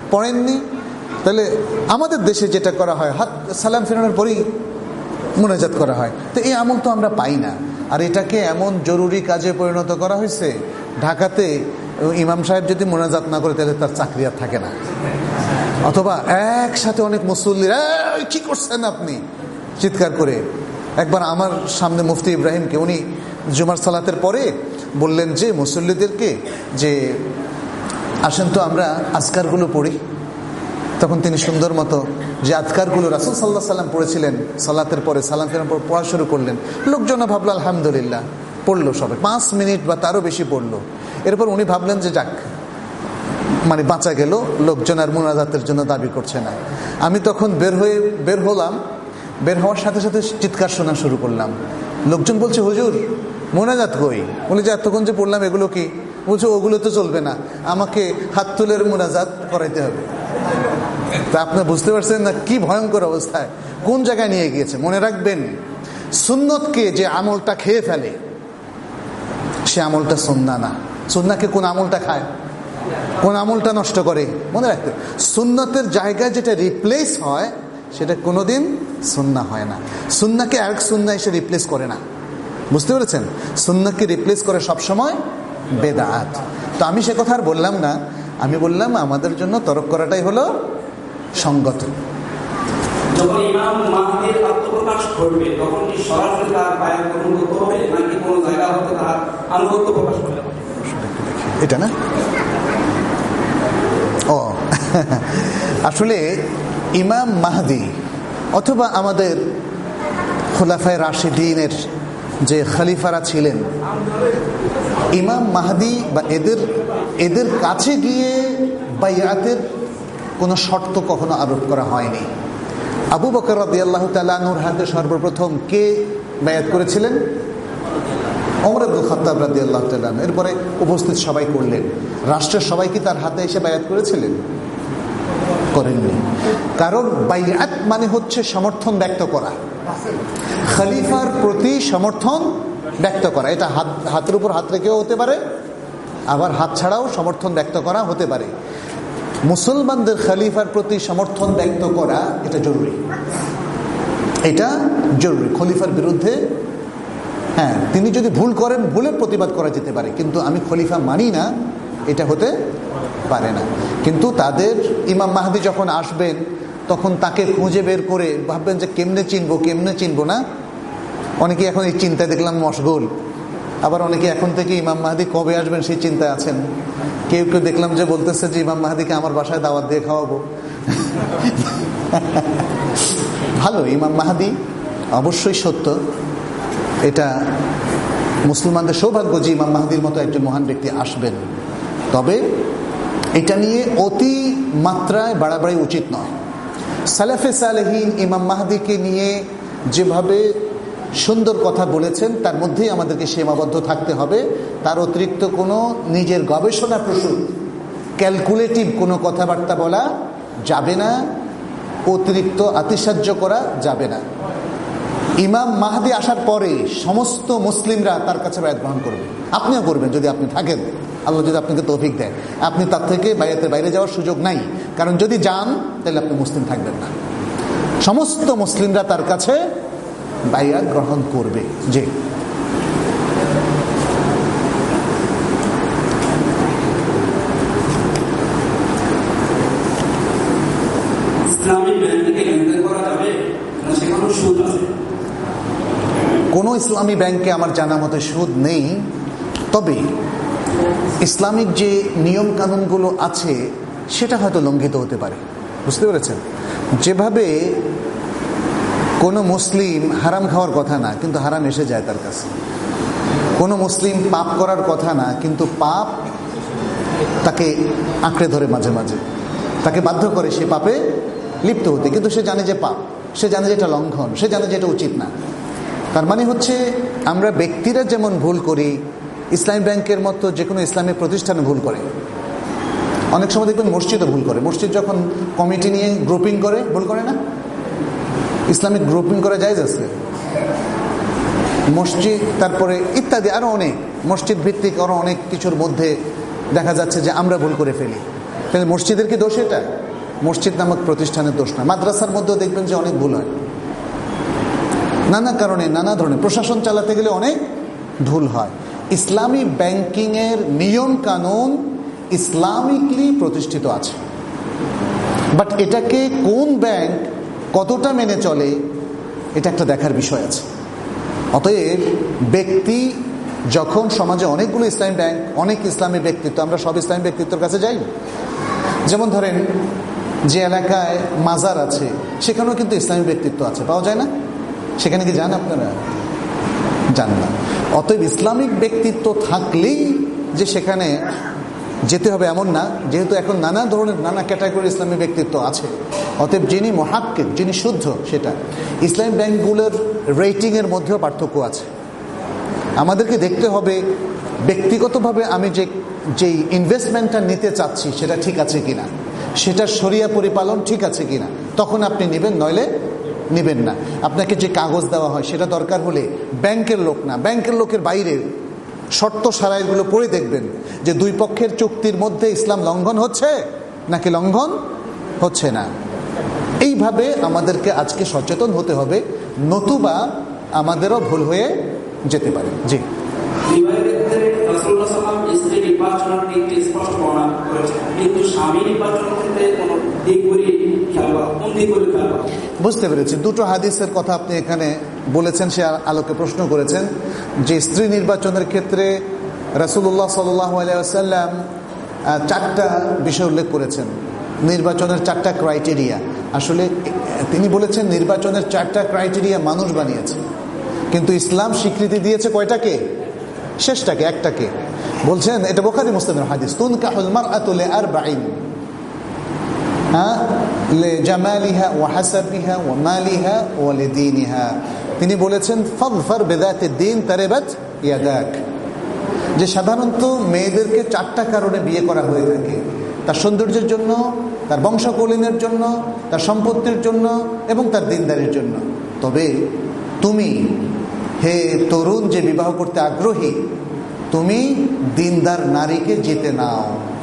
পড়েননি? তাহলে আমাদের দেশে যেটা করা হয়, হাত সালাম ফেরানোর পরেই মোনাজাত করা হয়, তো এই আমল তো আমরা পাই না। আর এটাকে এমন জরুরি কাজে পরিণত করা হয়েছে, ঢাকাতে ইমাম সাহেব যদি মোনাজাত না করে তাহলে তার চাকরি আর থাকে না। অথবা একসাথে অনেক মুসল্লিরা কি করছেন আপনি চিৎকার করে। একবার আমার সামনে মুফতি ইব্রাহিমকে, উনি জুমার সালাতের পরে বললেন যে মুসল্লিদেরকে যে আসেন তো আমরা আজকারগুলো পড়ি। তখন তিনি সুন্দর মতো যে আজকারগুলো রাসূল সাল্লাল্লাহু আলাইহি সাল্লাম পড়েছিলেন সালাতের পরে, সালাম ফেরানোর পর পড়া শুরু করলেন। লোকজনও ভাবলো আলহামদুলিল্লাহ, পড়লো সবাই, পাঁচ মিনিট বা তারও বেশি পড়লো। এরপর উনি ভাবলেন যে যাক, মানে বাঁচা গেল, লোকজন আর মোনাজাতের জন্য দাবি করছে না। আমি তখন বের হয়ে বের হলাম, বের হওয়ার সাথে সাথে চিৎকার শোনা শুরু করলাম। লোকজন বলছে হুজুর মোনাজাত কই? বলে যে এতক্ষণ যে পড়লাম এগুলো কি? বলছে ওগুলো তো চলবে না, আমাকে হাত তুলের মোনাজাত করাইতে হবে। তা আপনি বুঝতে পারছেন না কি ভয়ঙ্কর অবস্থায় কোন জায়গায় নিয়ে গিয়েছে। মনে রাখবেন, সুন্নতকে যে আমলটা খেয়ে ফেলে সে আমলটা সুন্নাহ না। সুন্নাহকে কোন আমলটা খায়, কোন আমলটা নষ্ট করে? মনে রাখতে, সুন্নতের জায়গায় যেটা রিপ্লেস হয় সেটা কোনোদিন সুন্নাহ হয় না। সুন্নাহকে আরেক সুন্নাহ এসে রিপ্লেস করে না, বুঝতে পেরেছেন? সুন্নাহকে রিপ্লেস করে সবসময় বেদাত। তো আমি সে কথা আর বললাম না, আমি বললাম আমাদের জন্য তরক করাটাই হলো সঙ্গত। যখন ইমাম মাহদির আত্মপ্রকাশ করবে তখন কি সরাসরি তার বায়াত গ্রহণ করতে হবে নাকি কোনো জায়গা হতে তার আনুগত্য প্রকাশ করতে হবে? এটা না, ও আসলে ইমাম মাহদি অথবা আমাদের খোলাফায়ে রাশিদিনের যে খলিফারা ছিলেন, ইমাম মাহদি বা এদের এদের কাছে গিয়ে বাইয়াতের কোনো শর্ত কখনো আরোপ করা হয়নি। আবু বকর রাদিয়াল্লাহু তাআলা আনহুর হাতে সর্বপ্রথম কে বায়াত করেছিলেন? ওমর ইবনে খাত্তাব রাদিয়াল্লাহু তাআলা। এরপরে উপস্থিত সবাই করলেন। রাষ্ট্রের সবাই কি তার হাতে এসে বায়াত করেছিলেন? করেননি। কারণ বাইআত মানে হচ্ছে সমর্থন ব্যক্ত করা, খলিফার প্রতি সমর্থন ব্যক্ত করা। এটা হাত হাতের উপর হাত রেখেও হতে পারে, আবার হাত ছাড়াও সমর্থন ব্যক্ত করা হতে পারে। মুসলমানদের খলিফার প্রতি সমর্থন ব্যক্ত করা এটা জরুরি, এটা জরুরি। খলিফার বিরুদ্ধে, হ্যাঁ তিনি যদি ভুল করেন ভুলের প্রতিবাদ করা যেতে পারে, কিন্তু আমি খলিফা মানি না এটা হতে পারে না। কিন্তু তাদের ইমাম মাহদি যখন আসবেন তখন তাকে খুঁজে বের করে ভাববেন যে কেমনে চিনবো কেমনে চিনবো না। অনেকে এখন এই চিন্তায় দেখলাম মশগুল, আবার অনেকে এখন থেকে ইমাম মাহদি কবে আসবেন সেই চিন্তায় আছেন। কেউ কেউ দেখলাম যে বলতেছে যে ইমাম মাহদিকে আমার বাসায় দাওয়াত দিয়ে খাওয়াবো। ভালো, ইমাম মাহদি অবশ্যই সত্য, এটা মুসলমানদের সৌভাগ্য যে ইমাম মাহদির মতো একজন মহান ব্যক্তি আসবেন। তবে এটা নিয়ে অতি মাত্রায় বাড়াবাড়ি উচিত নয়। সালাফে সালেহিন ইমাম মাহদিকে নিয়ে যেভাবে সুন্দর কথা বলেছেন তার মধ্যেই আমাদেরকে সীমাবদ্ধ থাকতে হবে। তার অতিরিক্ত কোনো নিজের গবেষণা প্রসূত ক্যালকুলেটিভ কোনো কথাবার্তা বলা যাবে না, অতিরিক্ত আতিশয্য করা যাবে না। ইমাম মাহদি আসার পরে সমস্ত মুসলিমরা তার কাছে বায়াত গ্রহণ করবে, আপনিও করবেন যদি আপনি থাকেন, আল্লাহ যদি আপনাকে তৌফিক দেয়। আপনি তার থেকে বায়াতের বাইরে যাওয়ার সুযোগ নাই, কারণ যদি যান তাহলে আপনি মুসলিম থাকবেন না। সমস্ত মুসলিমরা তার কাছে বায়াত গ্রহণ করবে। যে কোনো ইসলামী ব্যাংকে আমার জানা মতে সুদ নেই, তবে ইসলামিক যে নিয়ম কানুনগুলো আছে সেটা হয়তো লঙ্ঘিত হতে পারে, বুঝতে পেরেছেন? যেভাবে কোনো মুসলিম হারাম খাওয়ার কথা না কিন্তু হারাম এসে যায় তার কাছে, কোনো মুসলিম পাপ করার কথা না কিন্তু পাপ তাকে আঁকড়ে ধরে, মাঝে মাঝে তাকে বাধ্য করে সে পাপে লিপ্ত হতে, কিন্তু সে জানে যে পাপ, সে জানে যে এটা লঙ্ঘন, সে জানে যে এটা উচিত না। তার মানে হচ্ছে আমরা ব্যক্তিরা যেমন ভুল করি, ইসলামী ব্যাংকের মতো যে কোনো ইসলামিক প্রতিষ্ঠানে ভুল করে। অনেক সময় দেখবেন মসজিদও ভুল করে, মসজিদ যখন কমিটি নিয়ে গ্রুপিং করে ভুল করে না? ইসলামিক গ্রুপিং করা জায়েজ আছে মসজিদ, তারপরে ইত্যাদি আরো অনেক মসজিদ ভিত্তিক আরো অনেক কিছুর মধ্যে দেখা যাচ্ছে যে আমরা ভুল করে ফেলি। তাহলে মসজিদের কি দোষ এটা? মসজিদ নামক প্রতিষ্ঠানের দোষ না। মাদ্রাসার মধ্যেও দেখবেন যে অনেক ভুল হয়, নানা কারণে, নানা ধরনের প্রশাসন চালাতে গেলে অনেক ভুল হয়। ইসলামী ব্যাংকিংয়ের নিয়ম কানুন ইসলামিকলি প্রতিষ্ঠিত আছে, বাট এটাকে কোন ব্যাংক কতটা মেনে চলে এটা একটা দেখার বিষয় আছে। অতএব ব্যক্তি যখন সমাজে অনেকগুলো ইসলামী ব্যাংক, অনেক ইসলামী ব্যক্তিত্ব, আমরা সব ইসলামী ব্যক্তিত্বের কাছে যাই। যেমন ধরেন যে এলাকায় মাজার আছে সেখানেও কিন্তু ইসলামী ব্যক্তিত্ব আছে, পাওয়া যায় না? সেখানে কি যান আপনারা? যান না। অতএব ইসলামিক ব্যক্তিত্ব থাকলেই যে সেখানে যেতে হবে এমন না, যেহেতু এখন নানা ধরনের নানা ক্যাটাগরি ইসলামী ব্যক্তিত্ব আছে। অতএব যিনি মুহাক্কিক, যিনি শুদ্ধ, সেটা ইসলামী ব্যাংকগুলোর রেটিংয়ের মধ্যেও পার্থক্য আছে। আমাদেরকে দেখতে হবে ব্যক্তিগতভাবে আমি যে যেই ইনভেস্টমেন্টটা নিতে চাচ্ছি সেটা ঠিক আছে কিনা, সেটা শরিয়া পরিপালন ঠিক আছে কিনা, তখন আপনি নেবেন, নইলে নেবেন না। আপনাকে যে কাগজ দেওয়া হয় সেটা দরকার হলে ব্যাংকের লোক না, ব্যাংকের লোকের বাইরে শর্ত সারাইগুলো পড়ে দেখবেন যে দুই পক্ষের চুক্তির মধ্যে ইসলাম লঙ্ঘন হচ্ছে নাকি লঙ্ঘন হচ্ছে না। এইভাবে আমাদেরকে আজকে সচেতন হতে হবে, নতুবা আমাদেরও ভুল হয়ে যেতে পারে। জি, বুঝতে পেরেছি। দুটো হাদিসের কথা আপনি এখানে বলেছেন, সে আলোকে প্রশ্ন করেছেন যে স্ত্রী নির্বাচনের ক্ষেত্রে রাসূলুল্লাহ সাল্লাল্লাহু আলাইহি ওয়াসাল্লাম চারটা বিষয় উল্লেখ করেছেন, নির্বাচনের চারটা ক্রাইটেরিয়া। আসলে তিনি বলেছেন নির্বাচনের চারটা ক্রাইটেরিয়া মানুষ বানিয়েছে, কিন্তু ইসলাম স্বীকৃতি দিয়েছে কয়টাকে? শেষটাকে, একটাকে। বলছেন, এটা বুখারী মুসলিমের হাদিস, তুনকাহুল মারআতু লিআরবাইন, হ্যাঁ, লিজামালিহা ওয়া হাসাবিহা ওয়া মালিহা ওয়া লিদীনিহা। তিনি বলেছেন ফাযফার বিযাতিদ দ্বীন তারিবাত ইয়াদাক, যে সাধারণত মেয়েদেরকে চারটা কারণে বিয়ে করা হয়ে থাকে, তার সৌন্দর্যের জন্য, তার বংশকৌলিনের জন্য, তার সম্পত্তির জন্য এবং তার দিনদারির জন্য। তবে তুমি হে তরুণ যে বিবাহ করতে আগ্রহী, তুমি দিনদার নারীকে জিতে নাও,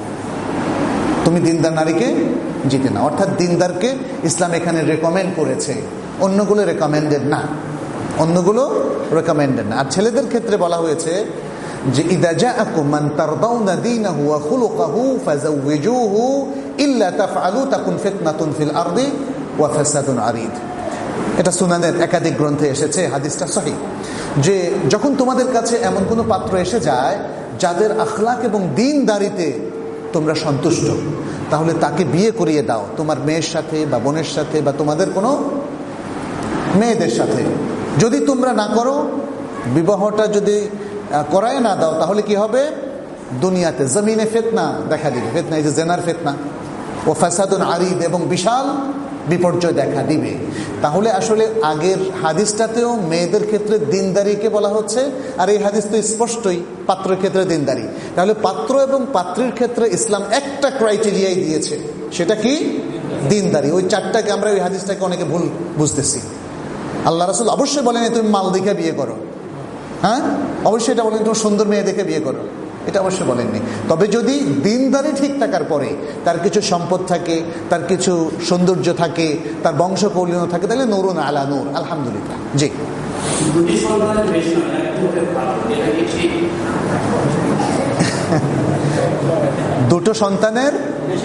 তুমি দিনদার নারীকে জিতে নাও। অর্থাৎ দিনদারকে ইসলাম এখানে রেকমেন্ড করেছে, অন্যগুলো রেকমেন্ডেড না, অন্যগুলো রেকমেন্ডেড না। আর ছেলেদের ক্ষেত্রে বলা হয়েছে যে ইদা জাআকুম মান তারদাউনা দীনাহু ওয়া খুলুকাহু ফাযাওবিজুহু ইল্লা তাফআলু তাকুন ফিতনাতুন ফিল আরদি ওয়া ফাসাদুন আরিদ। এটা সুনানের একাধিক গ্রন্থে এসেছে, হাদিসটা সহিহ। যে যখন তোমাদের কাছে এমন কোনো পাত্র এসে যায় যাদের আখলাক এবং দ্বীনদারিতে তোমরা সন্তুষ্ট, তাহলে তাকে বিয়ে করিয়ে দাও তোমার মেয়ের সাথে বা বোনের সাথে বা তোমাদের কোনো মেয়েদের সাথে। যদি তোমরা না করো, বিবাহটা যদি করায় না দাও, তাহলে কি হবে? দুনিয়াতে জমিনে ফিতনা দেখা দিবে, ফিতনা এই যে জেনার ফিতনা, ও ফাসাদুন আরিদ, এবং বিশাল বিপর্যয় দেখা দিবে। তাহলে আসলে আগের হাদিসটাতেও মেয়েদের ক্ষেত্রে দিনদারিকে বলা হচ্ছে, আর এই হাদিস তো স্পষ্টই পাত্রের ক্ষেত্রে দিনদারি। তাহলে পাত্র এবং পাত্রীর ক্ষেত্রে ইসলাম একটা ক্রাইটেরিয়াই দিয়েছে, সেটা কি? দিনদারি। ওই চারটাকে আমরা ওই হাদিসটাকে অনেকে ভুল বুঝতেছি। আল্লাহ রাসূল অবশ্যই বলেন তুমি মাল দেখে বিয়ে করো, হ্যাঁ অবশ্যই এটা বলেন তুমি সুন্দর মেয়ে দেখে বিয়ে করো, এটা অবশ্যই বলেননি। তবে যদি দিনদারি ঠিক থাকার পরে তার কিছু সম্পদ থাকে, তার কিছু সৌন্দর্য থাকে, তার বংশ কৌলীন থাকে, তাহলে নূরুন আলা নূর, আলহামদুলিল্লাহ। জি, দুটো সন্তানের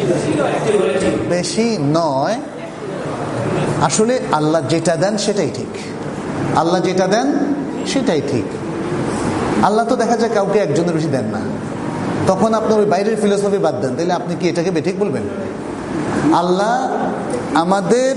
বেশি নয়। আসলে আল্লাহ যেটা দেন সেটাই ঠিক, আল্লাহ যেটা দেন সেটাই ঠিক। আল্লাহ তো দেখা যায় কাউকে একজনের বেশি দেন না, তখন আপনার ওই বাইরের ফিলোসফি বাদ দেন, তাহলে আপনি কি এটাকে বেঠিক বলবেন? আল্লাহ আমাদের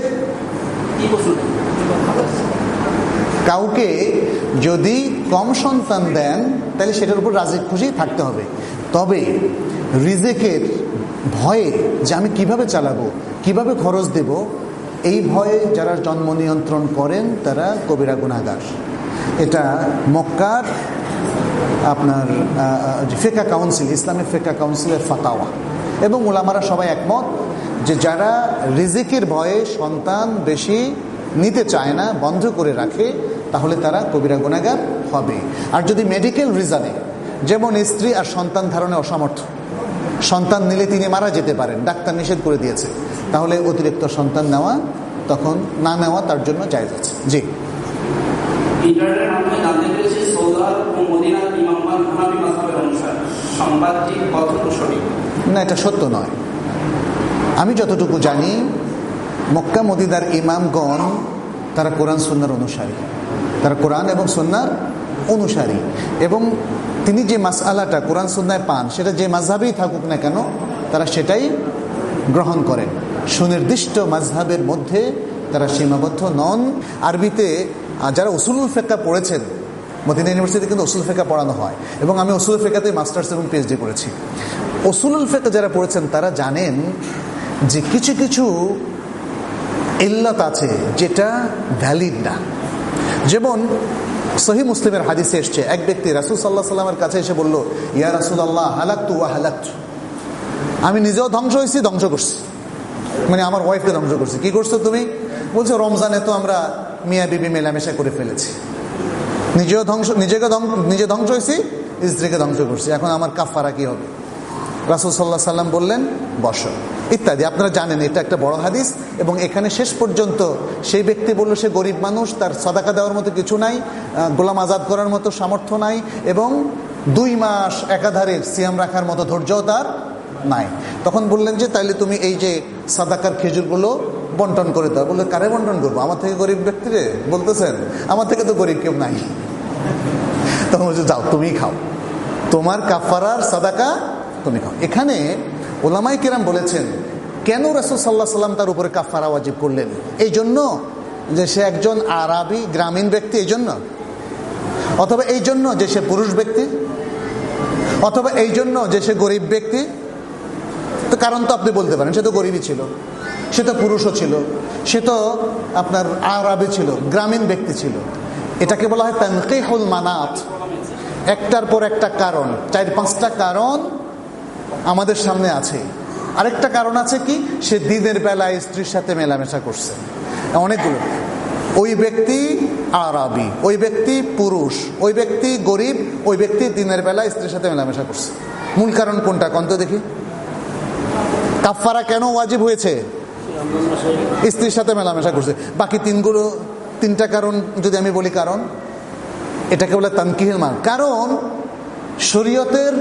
কাউকে যদি কম সন্তান দেন তাহলে সেটার উপর রাজি খুশি থাকতে হবে। তবে রিজেকের ভয়ে যে আমি কিভাবে চালাবো, কিভাবে খরচ দেব, এই ভয়ে যারা জন্ম নিয়ন্ত্রণ করেন তারা কবিরা গুনাহগার। এটা মক্কার আপনার ফিকহ কাউন্সিল, ইসলামিক ফিকহ কাউন্সিলের ফাতাওয়া, এবং উলামারা সবাই একমত যে যারা রিজিকের ভয়ে সন্তান বেশি নিতে চায় না, বন্ধ করে রাখে, তাহলে তারা কবিরা গুনাহগার হবে। আর যদি মেডিকেল রিজনে, যেমন স্ত্রী আর সন্তান ধারণে অসমর্থ, সন্তান নিলে তিনি মারা যেতে পারেন, ডাক্তার নিষেধ করে দিয়েছে, তাহলে অতিরিক্ত সন্তান নেওয়া তখন না নেওয়া তার জন্য জায়েজ আছে। জি, ইন্টারনেটের মাধ্যমে জানতে পেরেছি সৌদি আরব ও মদিনার ইমামগণ হানাফি মাযহাবের অনুসারী। সংবাদটি কতটুকু সঠিক? না, এটা সত্য নয়। আমি যতটুকু জানি মক্কা মদিনার ইমামগণ তারা কোরআন সুন্নাহর অনুসারী, তারা কোরআন এবং সুন্নাহর অনুসারী, এবং তিনি যে মাসআলাটা কোরআন সুন্নাহয় পান সেটা যে মাযহাবেই থাকুক না কেন তারা সেটাই গ্রহণ করেন। সুনির্দিষ্ট মাযহাবের মধ্যে তারা সীমাবদ্ধ নন। আরবিতে যারা উসুলুল ফিকহ পড়েছেন, মদিনা ইউনিভার্সিটিতে কিন্তু উসুল ফিকহ পড়ানো হয়, এবং আমি উসুল ফিকহতে মাস্টার্স এবং পিএইচডি করেছি। উসুলুল ফিকহ যারা পড়েছেন তারা জানেন যে কিছু কিছু ইল্লাত আছে যেটা ভ্যালিড না। যেমন সহিহ মুসলিমের হাদিসে এসছে, এক ব্যক্তি রাসূল সাল্লাল্লাহু আলাইহি ওয়াসাল্লামের কাছে এসে বলল, ইয়া রাসূলুল্লাহ হালাকতু ওয়া হালাকতু, আমি নিজেও ধ্বংস হয়েছি, ধ্বংস করছি, মানে আমার ওয়াইফকে ধ্বংস করছি। কি করছো তুমি? বলছো রমজানে তো আমরা মিয়া বিবি মেলামেশা করে ফেলেছি, নিজেও ধ্বংস নিজেকে নিজে ধ্বংস হয়েছি, স্ত্রীকে ধ্বংস করছি, এখন আমার কাফারা কি হবে? রাসূল সাল্লাল্লাহু আলাইহি ওয়াসাল্লাম বললেন বসো, ইত্যাদি। আপনারা জানেন এটা একটা বড় হাদিস, এবং এখানে শেষ পর্যন্ত সেই ব্যক্তি বলল সে গরিব মানুষ, তার সাদাকা দেওয়ার মতো কিছু নাই, গোলাম আজাদ করার মতো সামর্থ্য নাই, এবং দুই মাস একাধারে সিয়াম রাখার মতো ধৈর্যও তার নাই। তখন বললেন যে তাইলে তুমি এই যে সাদাকার খেজুরগুলো বন্টন করে দাও। বললে কারে বন্টন করবো? আমার থেকে গরিব ব্যক্তিরে বলতেছেন? আমার থেকে তো গরিব কেউ নাই। তখন বলছে যাও তুমি খাও, তোমার কাফারার সাদাকা তুমি খাও। এখানে উলামায়ে কেরাম বলেছেন কেন রাসূল সাল্লাল্লাহু আলাইহি ওয়াসাল্লাম তার উপরে কাফারা ওয়াজিব করলেন? এই জন্য যে সে একজন আরবি গ্রামীণ ব্যক্তি, এই জন্য, অথবা এই জন্য যে সে পুরুষ ব্যক্তি, অথবা এই জন্য যে সে গরিব ব্যক্তি? তো কারণ তো আপনি বলতে পারেন সে তো গরিবই ছিল, সে তো পুরুষও ছিল, সে তো আপনার আরবি ছিল, গ্রামীণ ব্যক্তি ছিল। এটাকে বলা হয় তানকিহুল মানাত, একটার পর একটা কারণ, চার পাঁচটা কারণ আমাদের সামনে আছে। আরেকটা কারণ আছে কি, সে দিনের বেলায় স্ত্রীর সাথে মেলামেশা করছে, অনেকগুলো। ওই ব্যক্তি আরবি, ওই ব্যক্তি পুরুষ, ওই ব্যক্তি গরিব, ওই ব্যক্তি দিনের বেলায় স্ত্রীর সাথে মেলামেশা করছে। মূল কারণ কোনটা কোন তো দেখি? কাফারা কেন ওয়াজিব হয়েছে? স্ত্রীর সাথে মেলামেশা করছে। বাকি তিনগুলো, তিনটা কারণ যদি আমি বলি কারণ, এটাকে বলে তানকিহুল মান। কারণ শরীয়তের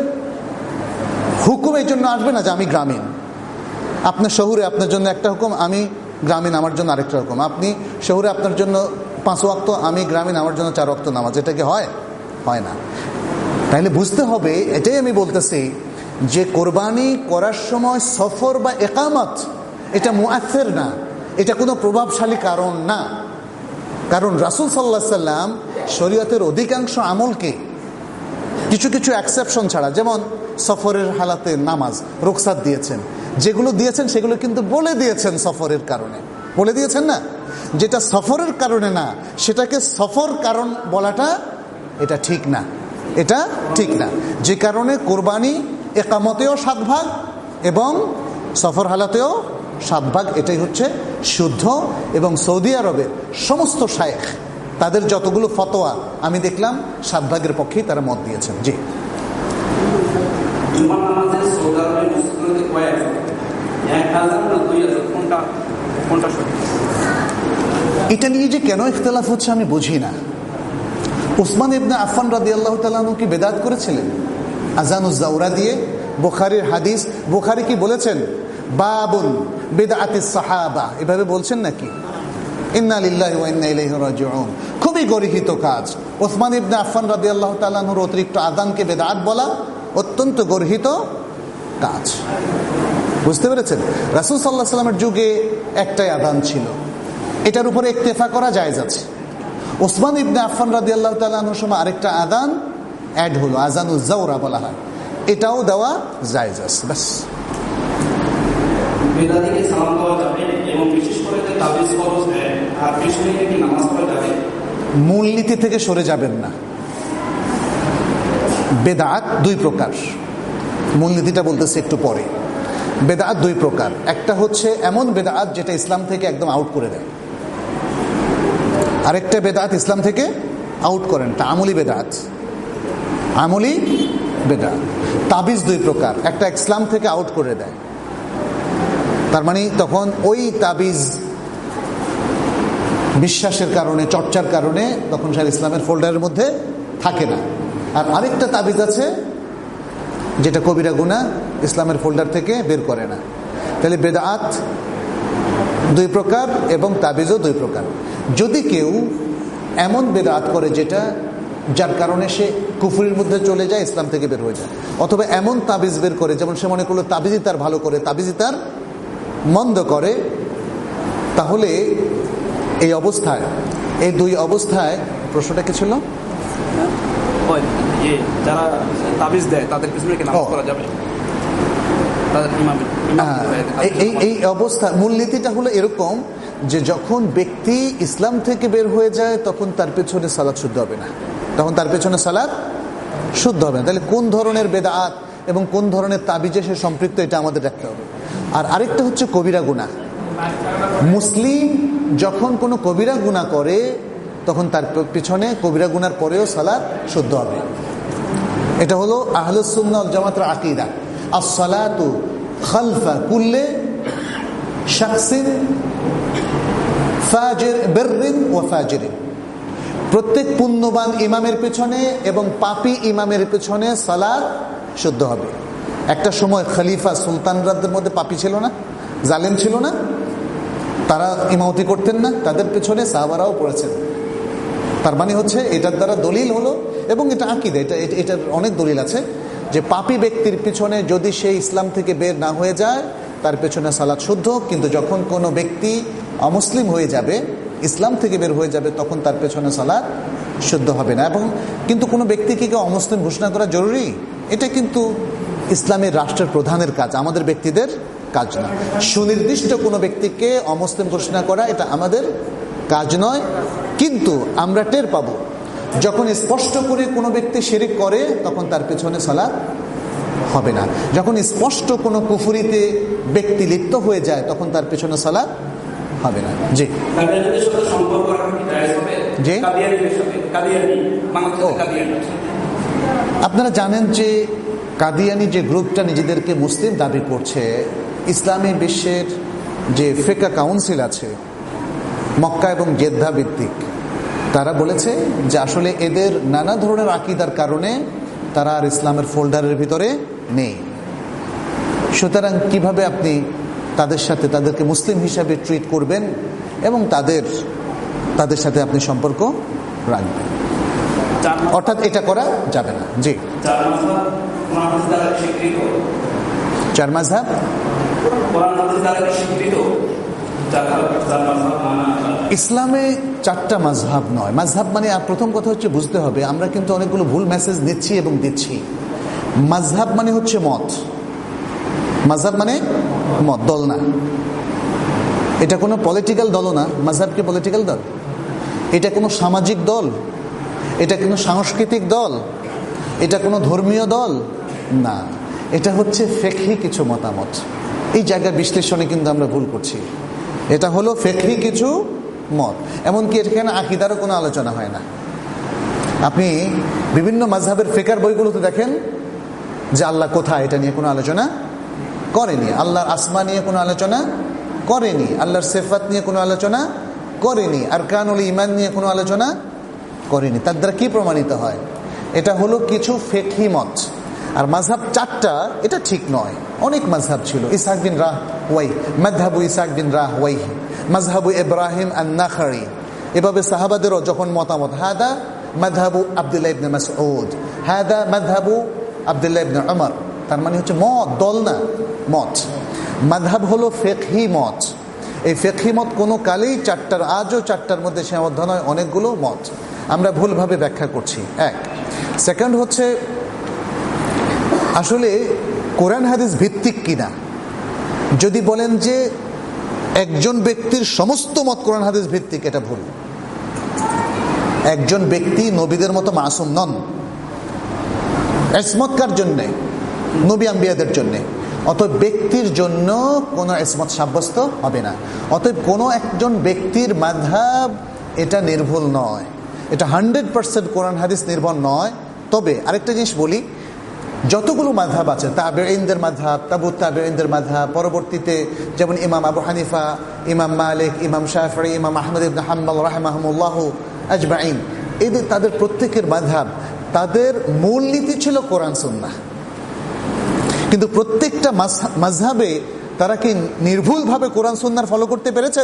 হুকুম এই জন্য আসবে না যে আমি গ্রামীণ, আপনার শহুরে আপনার জন্য একটা হুকুম, আমি গ্রামীণ আমার জন্য আরেকটা হুকুম। আপনি শহুরে আপনার জন্য পাঁচ ওয়াক্ত, আমি গ্রামীণ আমার জন্য চার ওয়াক্ত নামাজ। এটা কি হয়? হয় না। তাইলে বুঝতে হবে, এটাই আমি বলতেছি যে কোরবানি করার সময় সফর বা ইকামত এটা মুআথির না, এটা কোনো প্রভাবশালী কারণ না। কারণ রাসূল সাল্লাল্লাহু আলাইহি ওয়াসাল্লাম শরীয়তের অধিকাংশ আমলকে কিছু কিছু এক্সেপশন ছাড়া, যেমন সফরের হালাতে নামাজ রুখসাত দিয়েছেন, যেগুলো দিয়েছেন সেগুলো কিন্তু বলে দিয়েছেন সফরের কারণে, বলে দিয়েছেন না। যেটা সফরের কারণে না সেটাকে সফর কারণ বলাটা এটা ঠিক না, এটা ঠিক না। যে কারণে কোরবানি ইকামতেও সাত ভাগ এবং সফর হালাতেও সাত ভাগ, এটাই হচ্ছে শুদ্ধ। এবং সৌদি আরবের সমস্ত শায়েখ তাদের যতগুলো ফতোয়া আমি দেখলাম সাত ভাগের পক্ষেই তারা মত দিয়েছেন। জি, এটা নিয়ে যে কেন ইখতিলাফ হচ্ছে আমি বুঝি না। উসমান ইবনে আফফান রাদিয়াল্লাহু তাআলা আনহু কি বেদাত করেছিলেন আযানুজ জাওরা দিয়ে? বুখারীর হাদিস, বুখারী কি বলেছেন? বাবুন বিদআতিস সাহাবা, এভাবে বলছেন নাকি? ইন্না লিল্লাহি ওয়া ইন্না ইলাইহি রাজিউন। খুবই গর্হিত কাজ। উসমান ইবনে আফফান রাদিয়াল্লাহু তাআলা আনহুর অতিরিক্ত আযানকে বেদাত বলা অত্যন্ত গর্হিত কাজ। বুঝতে পেরেছেন? রাসূল সাল্লাল্লাহু আলাইহি ওয়াসাল্লামের যুগে একটাই আযান ছিল, এটার উপরে ইক্তেফা করা জায়েজ আছে। উসমান ইবনে আফফান রাদিয়াল্লাহু তাআলা আনহুর সময় আরেকটা আযান অ্যাড হলো, আযানুজ জাওরা বলা হয়, এটাও দেওয়া জায়েজ আছে। বাস। বেদাতিকে সালাম দেওয়া যাবে এবং বিশেষ করে যে তাবিজ ফরজ দেয় আর পিছনে কি নামাজ পড়া যাবে? মূলনীতি থেকে সরে যাবেন না। বেদাত দুই প্রকার, মূলনীতিটা বলতেছে একটু পরে। বেদাত দুই প্রকার, একটা হচ্ছে এমন বেদাত যেটা ইসলাম থেকে একদম আউট করে দেয়, আরেকটা বেদাত ইসলাম থেকে আউট করেন, তা আমলি বেদাত। আমলি বেদাত। তাবিজ দুই প্রকার, একটা ইসলাম থেকে আউট করে দেয়, তার মানে তখন ওই তাবিজ বিশ্বাসের কারণে, চর্চার কারণে তখন সে ইসলামের ফোল্ডারের মধ্যে থাকে না। আর আরেকটা তাবিজ আছে যেটা কবিরা গুনাহ, ইসলামের ফোল্ডার থেকে বের করে না। তাহলে বেদাত দুই প্রকার এবং তাবিজও দুই প্রকার। যদি কেউ এমন বেদাত করে যেটা যার কারণে সে কুফরির মধ্যে চলে যায়, ইসলাম থেকে বের হয়ে যায়, অথবা এমন তাবিজ বের করে যেমন সে মনে করলো তাবিজই তার ভালো করে, তাবিজই তার মন্দ করে, তাহলে এই অবস্থায়, এই দুই অবস্থায় প্রশ্নটা কি ছিল? যারা তাবিজ দেয় তাদের পিছনে কি নামাজ পড়া যাবে? এই অবস্থা মূলনীতিটা হলো এরকম যে যখন ব্যক্তি ইসলাম থেকে বের হয়ে যায় তখন তার পেছনে সালাত শুদ্ধ হবে না, তখন তার পেছনে সালাত শুদ্ধ হবে না। তাহলে কোন ধরনের বেদাত এবং কোন ধরনের তাবিজে সে সম্পৃক্ত, এটা আমাদের দেখতে হবে। আর আরেকটা হচ্ছে কবিরা গুনাহ। মুসলিম যখন কোনো কবিরা গুনাহ করে তখন তার পিছনে কবিরা গুনার পরেও সালাত শুদ্ধ হবে। এটা হলো আহলুস সুন্নাহ ওয়াল জামাতের আকীদা। আস-সালাতু খালফা কুল্লি শাখসিন ফাজির বিররিন ওয়া ফাজিরিন। প্রত্যেক পুণ্যবান ইমামের পেছনে এবং পাপী ইমামের পেছনে সালাত শুদ্ধ হবে। একটা সময় খলিফা সুলতানদের মধ্যে পাপী ছিল না, জালেম ছিল না, তারা ইমামতি করতেন না, তাদের পেছনে সাহাবারাও পড়েছেন। তার মানে হচ্ছে এটার দ্বারা দলিল হলো, এবং এটা আকীদা, এটা এটার অনেক দলিল আছে যে পাপী ব্যক্তির পিছনে যদি সে ইসলাম থেকে বের না হয়ে যায় তার পেছনে সালাত শুদ্ধ, কিন্তু যখন কোনো ব্যক্তি অমুসলিম হয়ে যাবে, ইসলাম থেকে বের হয়ে যাবে, তখন তার পেছনে সালাত শুদ্ধ হবে না। এবং কিন্তু কোনো ব্যক্তিকে কেউ অমুসলিম ঘোষণা করা জরুরি, এটা কিন্তু ইসলামের রাষ্ট্রের প্রধানের কাজ, আমাদের ব্যক্তিদের কাজ না। সুনির্দিষ্ট কোনো ব্যক্তিকে অমুসলিম ঘোষণা করা এটা আমাদের কাজ নয়। কিন্তু আমরা টের পাবো যখন স্পষ্ট করে কোনো ব্যক্তি শিরক করে তখন তার পেছনে সালাত হবে না। যখন স্পষ্ট কোনো কুফরিতে ব্যক্তি লিপ্ত হয়ে যায় তখন তার পেছনে সালাত হবে না। জি জি আপনারা জানেন যে কাদিয়ানি যে গ্রুপটা নিজেদেরকে মুসলিম দাবি করছে, ইসলামী বিশ্বের যে ফিকহ কাউন্সিল আছে মক্কা এবং জেদ্দা ভিত্তিক, তারা বলেছে যে আসলে এদের নানা ধরনের আকীদার কারণে তারা আর ইসলামের ফোল্ডারের ভিতরে নেই। সুতরাং কিভাবে আপনি তাদের সাথে, তাদেরকে মুসলিম হিসাবে ট্রিট করবেন এবং তাদের তাদের সাথে আপনি সম্পর্ক রাখবেন, অর্থাৎ এটা করা যাবে না। জি চার মাযহাব ইসলামে চারটা মাযহাব নয়। মাযহাব মানে প্রথম কথা হচ্ছে বুঝতে হবে, আমরা কিন্তু অনেকগুলো ভুল মেসেজ নিচ্ছি এবং দিচ্ছি। মাযহাব মানে হচ্ছে মত, মাযহাব মানে মত, দল না। এটা কোনো পলিটিক্যাল দলও না। মাযহাব কি পলিটিক্যাল দল? এটা কোনো সামাজিক দল? এটা কোনো সাংস্কৃতিক দল? এটা কোনো ধর্মীয় দল না। এটা হচ্ছে ফিকহি কিছু মতামত। এই জায়গার বিশ্লেষণে কিন্তু আমরা ভুল করছি। এটা হলো ফিকহি কিছু মত, এমনকি এখানে আকীদারও কোনো আলোচনা হয় না। আপনি বিভিন্ন মাযহাবের ফিকহের বইগুলোতে দেখেন যে আল্লাহ কোথায়, এটা নিয়ে কোনো আলোচনা করেনি। আল্লাহর আসমা নিয়ে কোনো আলোচনা করেনি। আল্লাহর সিফাত নিয়ে কোনো আলোচনা করেনি। আরকানুল ঈমান নিয়ে কোনো আলোচনা করেনি। তার দ্বারা কি প্রমাণিত হয়? এটা হলো কিছু ফিকহি মত। আর মাযহাব চারটা, এটা ঠিক নয়। অনেক মাযহাব ছিল। ইসহাক বিন রাহওয়াই, মাযহাবু ইসহাক বিন রাহওয়াই, মাযহাবু ইব্রাহিম আন-নাখাঈ, এভাবে সাহাবাদেরও যখন মতামত, হাদা মাযহাবু আব্দুল্লাহ ইবনে মাসউদ, হাদা মাযহাবু আব্দুল্লাহ ইবনে উমর। তার মানে হচ্ছে মত, দল না, মত। মাযহাব হলো ফিকহি মত। এই ফিকহি মত কোনো কালেই চারটার, আজও চারটার মধ্যে সীমাবদ্ধ নয়, অনেকগুলো মত। আমরা ভুলভাবে ব্যাখ্যা করছি। এক। সেকেন্ড হচ্ছে আসলে কোরআন হাদিস ভিত্তিক কিনা। যদি বলেন যে একজন ব্যক্তির সমস্ত মত কোরআন হাদিস ভিত্তিক, এটা ভুল। একজন ব্যক্তি নবীদের মতো মাসুম নন। ইসমত কার জন্যে? নবী আম্বিয়াদের জন্যে। অতএব ব্যক্তির জন্য কোনো ইসমত সাব্যস্ত হবে না। অতএব কোনো একজন ব্যক্তির মাযহাব এটা নির্ভুল নয়, এটা হান্ড্রেড পার্সেন্ট কোরআন হাদিস নির্ভর নয়। তবে আরেকটা জিনিস বলি, যতগুলো মাযহাব আছে, তাবেঈনদের মাযহাব, তাবুত তাবেঈনদের মাযহাব, পরবর্তীতে যেমন ইমাম আবু হানিফা, ইমাম মালিক, ইমাম শাফিঈ, ইমাম আহমদ ইবনে হাম্বল রাহিমাহুমুল্লাহ আজমাইন, এদের তাদের প্রত্যেকের মাযহাব, তাদের মূলনীতি ছিল কোরআন সুন্নাহ। কিন্তু প্রত্যেকটা মাযহাবে তারা কি নির্ভুলভাবে কোরআন সুন্নাহর ফলো করতে পেরেছেন?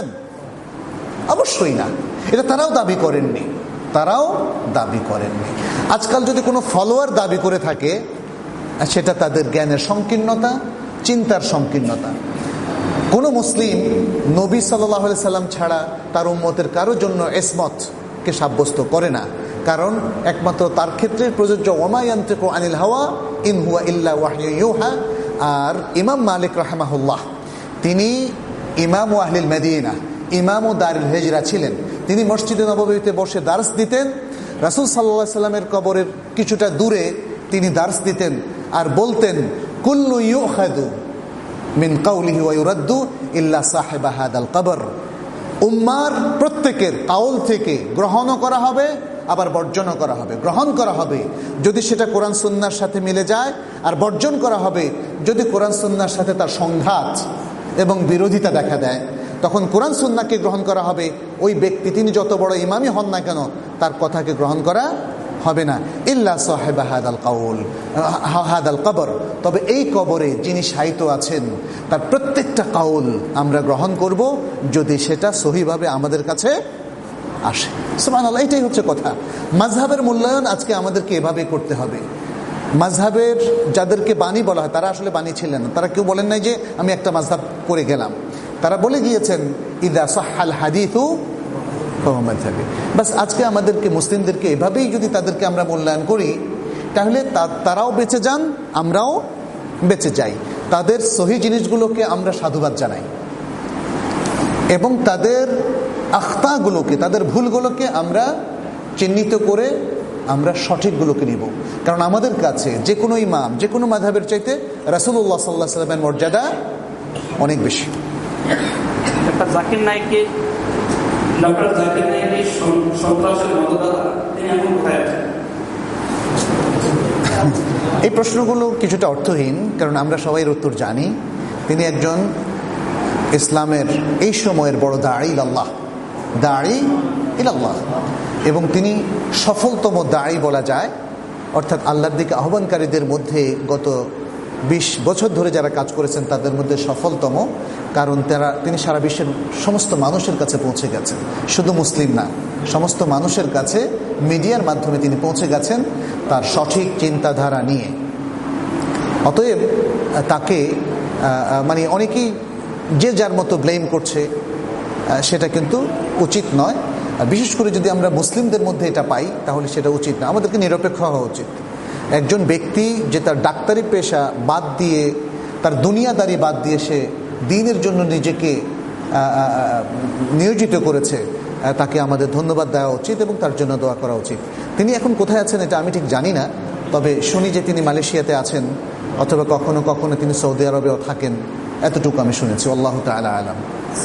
অবশ্যই না। এটা তারাও দাবি করেননি, তারাও দাবি করেননি। আজকাল যদি কোনো ফলোয়ার দাবি করে থাকে, সেটা তাদের জ্ঞানের সংকীর্ণতা, চিন্তার সংকীর্ণতা। কোনো মুসলিম নবী সাল্লাল্লাহু আলাইহি সাল্লাম ছাড়া তার উম্মতের কারোর জন্য ইসমতকে সাব্যস্ত করে না, কারণ একমাত্র তার ক্ষেত্রে প্রযোজ্য ওমা ইয়ানতিকু আনিল হাওয়া ইন হুয়া ইল্লা ওয়াহয়ু ইউহা। আর ইমাম মালিক রাহিমাহুল্লাহ, তিনি ইমাম ও আহলিল মদিনা, ইমাম ও দারুল হিজরা ছিলেন। তিনি মসজিদে নববীতে বসে দার্স দিতেন, রাসূল সাল্লাল্লাহু আলাইহি সাল্লামের কবরের কিছুটা দূরে তিনি দার্স দিতেন আর বলতেন, কুল্লু ইউখাযু মিন কাউলিহি ওয়া ইউরাদ্দু ইল্লা সাহিবা হাদাল কবর। উম্মার প্রত্যেকের কাউল থেকে গ্রহণও করা হবে, আবার বর্জনও করা হবে। গ্রহণ করা হবে যদি সেটা কোরআন সুন্নাহর সাথে মিলে যায়, আর বর্জন করা হবে যদি কোরআন সুন্নাহর সাথে তার সংঘাত এবং বিরোধিতা দেখা দেয়। তখন কোরআন সুন্নাহকে গ্রহণ করা হবে, ওই ব্যক্তি তিনি যত বড় ইমামই হন না কেন তার কথাকে গ্রহণ করা হবে না, ইল্লা সাহিবা হাদাল কাউল হাদাল কবর। তবে এই কবরে যিনি শায়িত আছেন তার প্রত্যেকটা কাউল আমরা গ্রহণ করব যদি সেটা সহিভাবে আমাদের কাছে আসে। সুবহানাল্লাহ, এটাই হচ্ছে কথা। মাযহাবের মূল্যায়ন আজকে আমাদেরকে এভাবে করতে হবে। মাযহাবের যাদেরকে বাণী বলা হয় তারা আসলে বাণী ছিলেন না। তারা কেউ বলেন নাই যে আমি একটা মাযহাব করে গেলাম, তারা বলে গিয়েছেন ইদা সাহহাল হাদিসু ফাহুয়া মাযহাবি। বাস আজকে আমাদেরকে মুসলিমদেরকে এভাবেই যদি তাদেরকে আমরা মূল্যায়ন করি, তাহলে তারাও বেঁচে যান, আমরাও বেঁচে যাই। তাদের সহি জিনিসগুলোকে আমরা সাধুবাদ জানাই এবং তাদের আখতাগুলোকে, তাদের ভুলগুলোকে আমরা চিহ্নিত করে আমরা সঠিকগুলোকে নিব। কারণ আমাদের কাছে যে কোনো ইমাম, যে কোনো মাযহাবের চাইতে রাসূলুল্লাহ সাল্লাল্লাহু আলাইহি ওয়াসাল্লামের মর্যাদা অনেক বেশি। ডক্টর জাকির নায়েককে ডক্টর জাকির নায়েক সন্ত্রাসের মদতদাতা, তিনি এখন কোথায় আছেন? এই প্রশ্নগুলো কিছুটা অর্থহীন, কারণ আমরা সবাই এর উত্তর জানি। তিনি একজন ইসলামের এই সময়ের বড় দাঈ ইলাল্লাহ, দাঈ ইলাল্লাহ, এবং তিনি সফলতম দাঈ বলা যায়। অর্থাৎ আল্লাহর দিকে আহ্বানকারীদের মধ্যে গত বিশ বছর ধরে যারা কাজ করেছেন তাদের মধ্যে সফলতম, কারণ তারা তিনি সারা বিশ্বের সমস্ত মানুষের কাছে পৌঁছে গেছেন। শুধু মুসলিম না, সমস্ত মানুষের কাছে মিডিয়ার মাধ্যমে তিনি পৌঁছে গেছেন তার সঠিক চিন্তাধারা নিয়ে। অতএব তাকে মানে অনেকেই যে যার মতো ব্লেম করছে, সেটা কিন্তু উচিত নয়। আর বিশেষ করে যদি আমরা মুসলিমদের মধ্যে এটা পাই তাহলে সেটা উচিত না। আমাদেরকে নিরপেক্ষ হওয়া উচিত। একজন ব্যক্তি যে তার ডাক্তারি পেশা বাদ দিয়ে, তার দুনিয়াদারি বাদ দিয়ে সে দ্বীনের জন্য নিজেকে নিয়োজিত করেছে, তাকে আমাদের ধন্যবাদ দেওয়া উচিত এবং তার জন্য দোয়া করা উচিত। তিনি এখন কোথায় আছেন এটা আমি ঠিক জানি না, তবে শুনি যে তিনি মালয়েশিয়াতে আছেন, অথবা কখনো কখনো তিনি সৌদি আরবেও থাকেন, এতটুকু আমি শুনেছি। আল্লাহু তাআলা আলাম।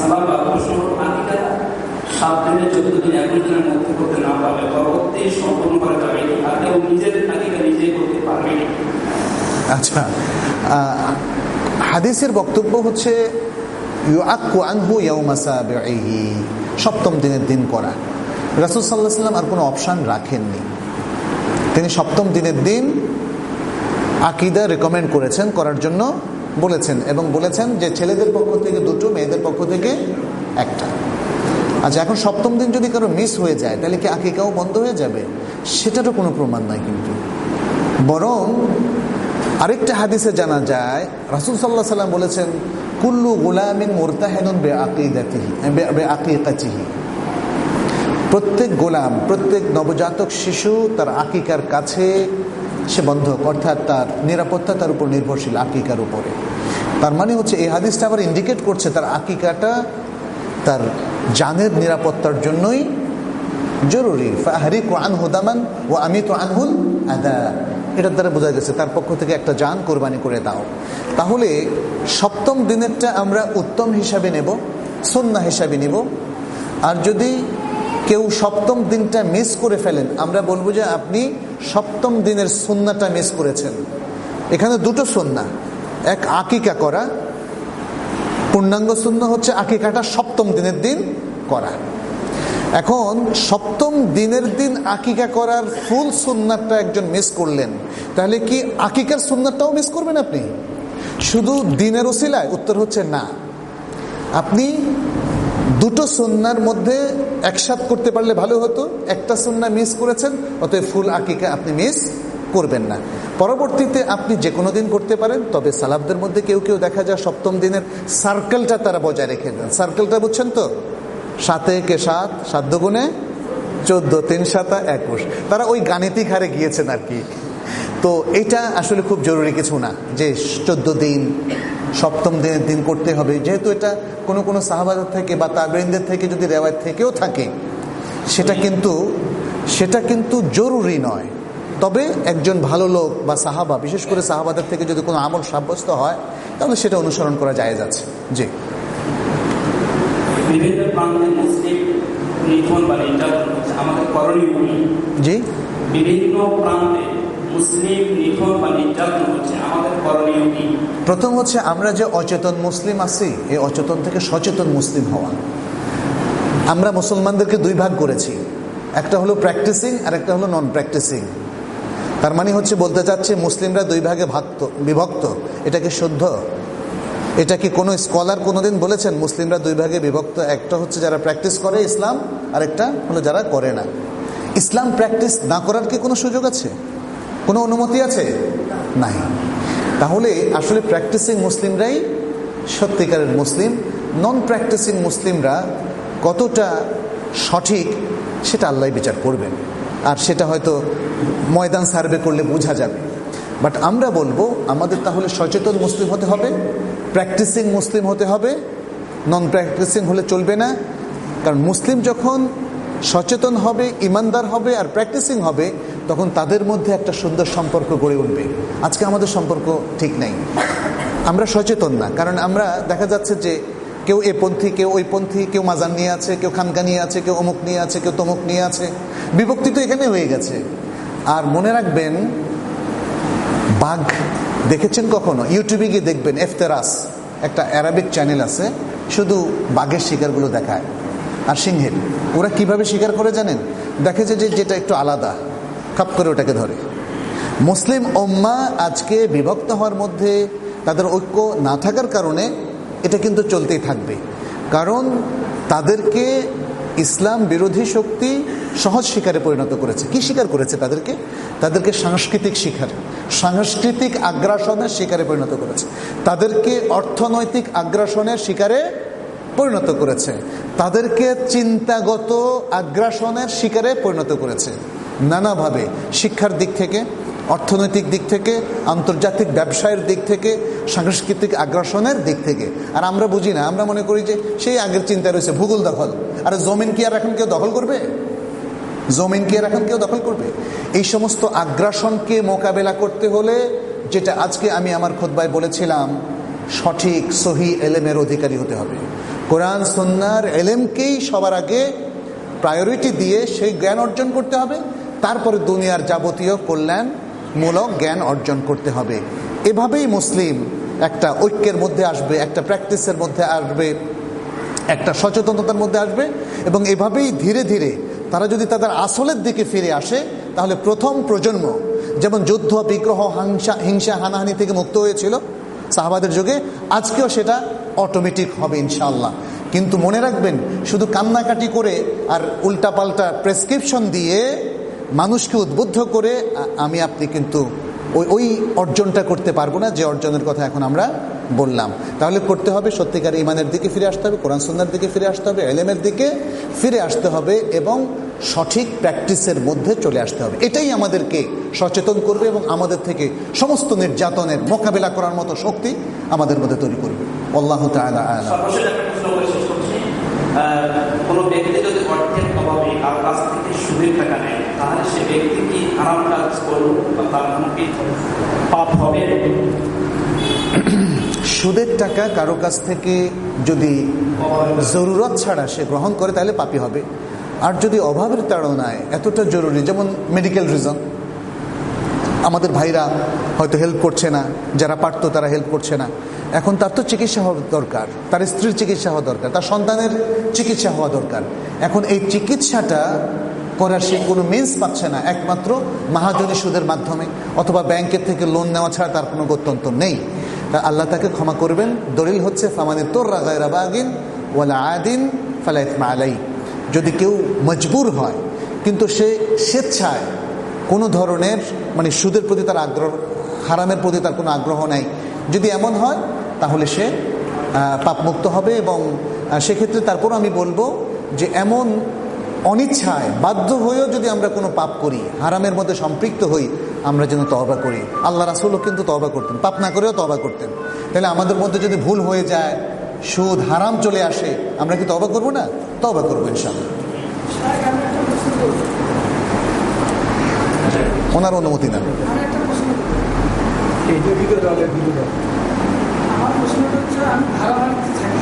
সাত দিনের চোদ্দ দিন এক দিনের মধ্যে করতে না পারবে, পরবর্তী সম্পূর্ণ করা যাবে আর কেউ নিজের তালিকা নিজেই করতে পারবে। আচ্ছা, হাদিসের বক্তব্য হচ্ছে ইউআক্কু আনহু ইয়াউমা সাবিহি, সপ্তম দিনের দিন করা। রাসূল সাল্লাল্লাহু আলাইহি ওয়াসাল্লাম আর কোনো অপশন রাখেননি, তিনি সপ্তম দিনের দিন আকীদা রেকমেন্ড করেছেন, করার জন্য বলেছেন, এবং বলেছেন যে ছেলেদের পক্ষ থেকে দুটো, মেয়েদের পক্ষ থেকে একটা। আচ্ছা, এখন সপ্তম দিন যদি কারো মিস হয়ে যায় তাহলে কি আকিকাও বন্ধ হয়ে যাবে? সেটারও কোনো প্রমাণ নাই। কিন্তু বরং আরেকটা হাদিসে জানা যায় রাসূল সাল্লাল্লাহু আলাইহি ওয়াসাল্লাম বলেছেন, কুল্লু গুলামিন মুরতাহিনুন বিআকিদাতিহি বিআকিকাতিহি, প্রত্যেক গোলাম, প্রত্যেক নবজাতক শিশু তার আকিকার কাছে সে বন্ধক, অর্থাৎ তার নিরাপত্তা তার উপর নির্ভরশীল, আকিকার উপরে। তার মানে হচ্ছে এই হাদিসটা আবার ইন্ডিকেট করছে তার আকিকাটা তার জানের নিরাপত্তার জন্যই জরুরি। ফাহরিকু আনহু দামান ওয়া আমিতু আনহুল আদা, এটার দ্বারা বোঝা গেছে তার পক্ষ থেকে একটা জান কোরবানি করে দাও। তাহলে সপ্তম দিনেরটা আমরা উত্তম হিসাবে নেব, সুন্নাহ হিসাবে নিব। আর যদি কেউ সপ্তম দিনটা মিস করে ফেলেন, আমরা বলবো যে আপনি সপ্তম দিনের সুন্নাহটা মিস করেছেন, এখানে দুটো সুন্নাহ, এক আকিকা করা, পূর্ণাঙ্গ সুন্নাহ হচ্ছে আকিকাটা সপ্তম দিনের দিন করা। এখন সপ্তম দিনের দিন আকিকা করার ফুল সুন্নাহটা একজন মিস করলেন, তাহলে কি আকিকার সুন্নাহটাও মিস করবেন আপনি শুধু দিনের ওসিলায়? উত্তর হচ্ছে না। আপনি দুটো সুন্নাহর মধ্যে একসাথ করতে পারলে ভালো হতো। একটা সুন্নাহ মিস করেছেন, অতএব ফুল আকিকা আপনি মিস করবেন না। পরবর্তীতে আপনি যে কোনো দিন করতে পারেন, তবে সালাফদের মধ্যে কেউ কেউ দেখা যায় সপ্তম দিনের সার্কেলটা তারা বজায় রেখে দেন। সার্কেলটা বুঝছেন তো? সাতে কে সাত, সাত দুগুণে চোদ্দ, তিন সাতা একুশ। তারা ওই গাণিতিক হারে গিয়েছেন আর কি। তো এটা আসলে খুব জরুরি কিছু না যে চোদ্দ দিন সপ্তম দিনের দিন করতে হবে, যেহেতু এটা কোনো কোনো সাহাবাদের থেকে বা তাবেঈনদের থেকে যদি রেওয়ায়েত থেকেও থাকে, সেটা কিন্তু সেটা কিন্তু জরুরি নয়। তবে একজন ভালো লোক বা সাহাবা, বিশেষ করে সাহাবাদের থেকে যদি কোনো আমল সাব্যস্ত হয়, তাহলে সেটা অনুসরণ করা যায় যাচ্ছে। জি, বিভিন্ন প্রান্তে মুসলিম নিধন বা নির্যাতন হচ্ছে, আমাদের করণীয় কি? জি, বিভিন্ন প্রান্তে মুসলিম নিধন বা নির্যাতন হচ্ছে, আমাদের করণীয় কি? প্রথম হচ্ছে আমরা যে অচেতন মুসলিম আছি, এই অচেতন থেকে সচেতন মুসলিম হওয়া। আমরা মুসলমানদেরকে দুই ভাগ করেছি, একটা হলো প্র্যাকটিসিং আর একটা হলো নন প্র্যাকটিসিং। তার মানে হচ্ছে বলতে চাচ্ছে মুসলিমরা দুই ভাগে ভাগ বিভক্ত। এটা কি শুদ্ধ? এটা কি কোনো স্কলার কোনোদিন বলেছেন মুসলিমরা দুই ভাগে বিভক্ত? একটা হচ্ছে যারা প্র্যাকটিস করে ইসলাম, আর একটা হলো যারা করে না। ইসলাম প্র্যাকটিস না করার কি কোনো সুযোগ আছে? কোনো অনুমতি আছে? নাই। তাহলে আসলে প্র্যাকটিসিং মুসলিমরাই সত্যিকারের মুসলিম। নন প্র্যাকটিসিং মুসলিমরা কতটা সঠিক সেটা আল্লাহ বিচার করবেন, আর সেটা হয়তো ময়দান সার্ভে করলে বোঝা যাবে। বাট আমরা বলবো আমাদের তাহলে সচেতন মুসলিম হতে হবে, প্র্যাকটিসিং মুসলিম হতে হবে, নন প্র্যাকটিসিং হলে চলবে না। কারণ মুসলিম যখন সচেতন হবে, ইমানদার হবে আর প্র্যাকটিসিং হবে, তখন তাদের মধ্যে একটা সুন্দর সম্পর্ক গড়ে উঠবে। আজকে আমাদের সম্পর্ক ঠিক নেই, আমরা সচেতন না। কারণ আমরা দেখা যাচ্ছে যে কেউ এ পন্থী, কেউ ওই পন্থী, কেউ মাজান নিয়ে আছে, কেউ খানকা নিয়ে আছে, কেউ অমুক নিয়ে আছে, কেউ তমুক নিয়ে আছে। বিভক্তি তো এখানে হয়ে গেছে। আর মনে রাখবেন, বাঘ দেখেছেন কখনো? ইউটিউবে গিয়ে দেখবেন, এফতেরাস একটা অ্যারাবিক চ্যানেল আছে, শুধু বাঘের শিকারগুলো দেখায় আর সিংহের। ওরা কিভাবে শিকার করে জানেন? দেখে যে যেটা একটু আলাদা, খাপ করে ওটাকে ধরে। মুসলিম উম্মাহ আজকে বিভক্ত হওয়ার মধ্যে তাদের ঐক্য না থাকার কারণে এটা কিন্তু চলতেই থাকবে। কারণ তাদেরকে ইসলাম বিরোধী শক্তি সহজ শিকারে পরিণত করেছে। কি শিকার করেছে তাদেরকে? তাদেরকে সাংস্কৃতিক শিকার, সাংস্কৃতিক আগ্রাসনের শিকারে পরিণত করেছে। তাদেরকে অর্থনৈতিক আগ্রাসনের শিকারে পরিণত করেছে। তাদেরকে চিন্তাগত আগ্রাসনের শিকারে পরিণত করেছে নানাভাবে, শিক্ষার দিক থেকে, অর্থনৈতিক দিক থেকে, আন্তর্জাতিক ব্যবসায়ের দিক থেকে, সাংস্কৃতিক আগ্রাসনের দিক থেকে। আর আমরা বুঝি না, আমরা মনে করি যে সেই আগের চিন্তা রয়েছে ভূগোল দখল। আর জমিন কি আর এখন কেউ দখল করবে? জমিন কি আর এখন কেউ দখল করবে? এই সমস্ত আগ্রাসনকে মোকাবেলা করতে হলে, যেটা আজকে আমি আমার খুতবায় বলেছিলাম, সঠিক সহি এলেমের অধিকারী হতে হবে। কোরআন সুন্নাহর এলেমকেই সবার আগে প্রায়োরিটি দিয়ে সেই জ্ঞান অর্জন করতে হবে। তারপরে দুনিয়ার যাবতীয় কল্যাণমূলক জ্ঞান অর্জন করতে হবে। এভাবেই মুসলিম একটা ঐক্যের মধ্যে আসবে, একটা প্র্যাকটিসের মধ্যে আসবে, একটা সচেতনতার মধ্যে আসবে। এবং এভাবেই ধীরে ধীরে তারা যদি তাদের আসলের দিকে ফিরে আসে, তাহলে প্রথম প্রজন্ম যেমন যুদ্ধ, বিগ্রহ, হিংসা হিংসা হানাহানি থেকে মুক্ত হয়েছিল সাহাবাদের যুগে, আজকেও সেটা অটোমেটিক হবে ইনশাআল্লাহ। কিন্তু মনে রাখবেন, শুধু কান্নাকাটি করে আর উল্টাপাল্টা প্রেসক্রিপশন দিয়ে মানুষকে উদ্বুদ্ধ করে আমি আপনি কিন্তু ওই ওই অর্জনটা করতে পারবো না, যে অর্জনের কথা এখন আমরা বললাম। তাহলে করতে হবে সত্যিকার ইমানের দিকে ফিরে আসতে হবে, কোরআন সুন্নাহর দিকে ফিরে আসতে হবে, ইলমের দিকে ফিরে আসতে হবে এবং সঠিক প্র্যাকটিসের মধ্যে চলে আসতে হবে। এটাই আমাদেরকে সচেতন করবে এবং আমাদের থেকে সমস্ত নির্যাতনের মোকাবেলা করার মতো শক্তি আমাদের মধ্যে তৈরি করবে। আল্লাহু তাআলা আ'লাম। সর্বশেষ একটা প্রশ্ন করে শেষ করছি। কোনো ব্যক্তি যদি অর্থের অভাবে কারো কাছ থেকে সুদের টাকা নেয়, তাহলে সে ব্যক্তি কি হারাম কাজ করলো বা তার কোনো কি পাপ হবে? সুদের টাকা কারো কাছ থেকে যদি জরুরত ছাড়া সে গ্রহণ করে, তাহলে পাপী হবে। আর যদি অভাবের তাড়নায় এতটা জরুরি, যেমন মেডিকেল রিজন, আমাদের ভাইরা হয়তো হেল্প করছে না, যারা পারতো তারা হেল্প করছে না। এখন তার তো চিকিৎসা হওয়া দরকার, তার স্ত্রীর চিকিৎসা হওয়া দরকার, তার সন্তানের চিকিৎসা হওয়া দরকার। এখন এই চিকিৎসাটা করার সে কোনো মিন্স পাচ্ছে না, একমাত্র মাহাজনী সুদের মাধ্যমে অথবা ব্যাংকের থেকে লোন নেওয়া ছাড়া তার কোনো গত্যন্তর নেই। তা আল্লাহ তাকে ক্ষমা করবেন। দলিল হচ্ছে ফামানি তোররা গায়রা বাগিন ওয়ালা আদিন ফালা ইথমা আলাইহি। যদি কেউ মজবুর হয় কিন্তু সে স্বেচ্ছায় কোনো ধরনের মানে সুদের প্রতি তার আগ্রহ, হারামের প্রতি তার কোনো আগ্রহ নাই, যদি এমন হয় তাহলে সে পাপমুক্ত হবে। এবং সেক্ষেত্রে তারপর আমি বলবো যে এমন অনিচ্ছায় বাধ্য হয়েও যদি আমরা কোনো পাপ করি, হারামের মধ্যে সম্পৃক্ত হই, আমরা যেন তওবা করি। আল্লাহ রাসূলও কিন্তু তওবা করতেন, পাপ না করেও তওবা করতেন। তাহলে আমাদের মধ্যে যদি ভুল হয়ে যায়, সুদ হারাম চলে আসে, আমরা কি তওবা করবো না? তওবা করবো ইনশাআল্লাহ। ওনার অনুমতি নেন। আমার প্রশ্নটা হচ্ছে, আমি ভাড়া বাড়িতে থাকি,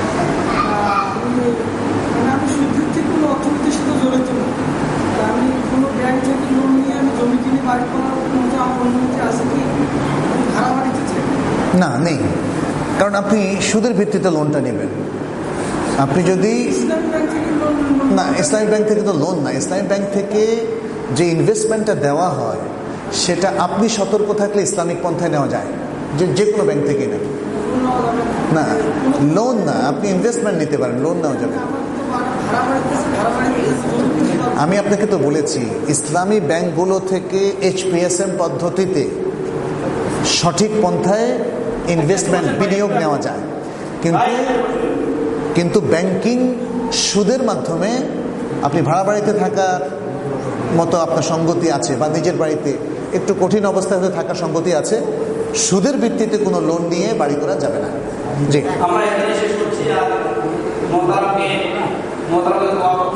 আমি সুদের থেকে কোনো অর্থনীতির সাথে জড়িত না, আমি কোনো ব্যাংক থেকে লোন নিয়ে আমি জমি কিনে বাড়ি করার মধ্যে আমার অনুমতি আছে কি? আমি ভাড়া বাড়িতে থাকি না, নেই, কারণ আপনি সুদের ভিত্তিতে লোনটা নেবেন। আপনি যদি ইসলামী ব্যাংক থেকে লোন না, ইসলামী ব্যাংক থেকে তো লোন না, ইসলামী ব্যাংক থেকে যে ইনভেস্টমেন্টটা দেওয়া হয় সেটা আপনি সতর্ক থাকলে ইসলামিক পন্থায় নেওয়া যায়, যে যে কোনো ব্যাংক থেকে নেন। না, লোন না, আপনি ইনভেস্টমেন্ট নিতে পারেন, লোন নেওয়া যাবে। আমি আপনাকে তো বলেছি ইসলামী ব্যাংকগুলো থেকে এইচপিএসএম পদ্ধতিতে সঠিক পন্থায় ইনভেস্টমেন্ট বিনিয়োগ নেওয়া যায়, কিন্তু কিন্তু ব্যাংকিং সুদের মাধ্যমে আপনি ভাড়া বাড়িতে থাকার মতো আপনার সঙ্গতি আছে, বা নিজের বাড়িতে একটু কঠিন অবস্থায় থাকার সঙ্গতি আছে, সুদের ভিত্তিতে কোনো লোন নিয়ে বাড়ি করা যাবে না। জি, আমরা এখানে শেষ করছি। আর মোতারাকে মোতারাকে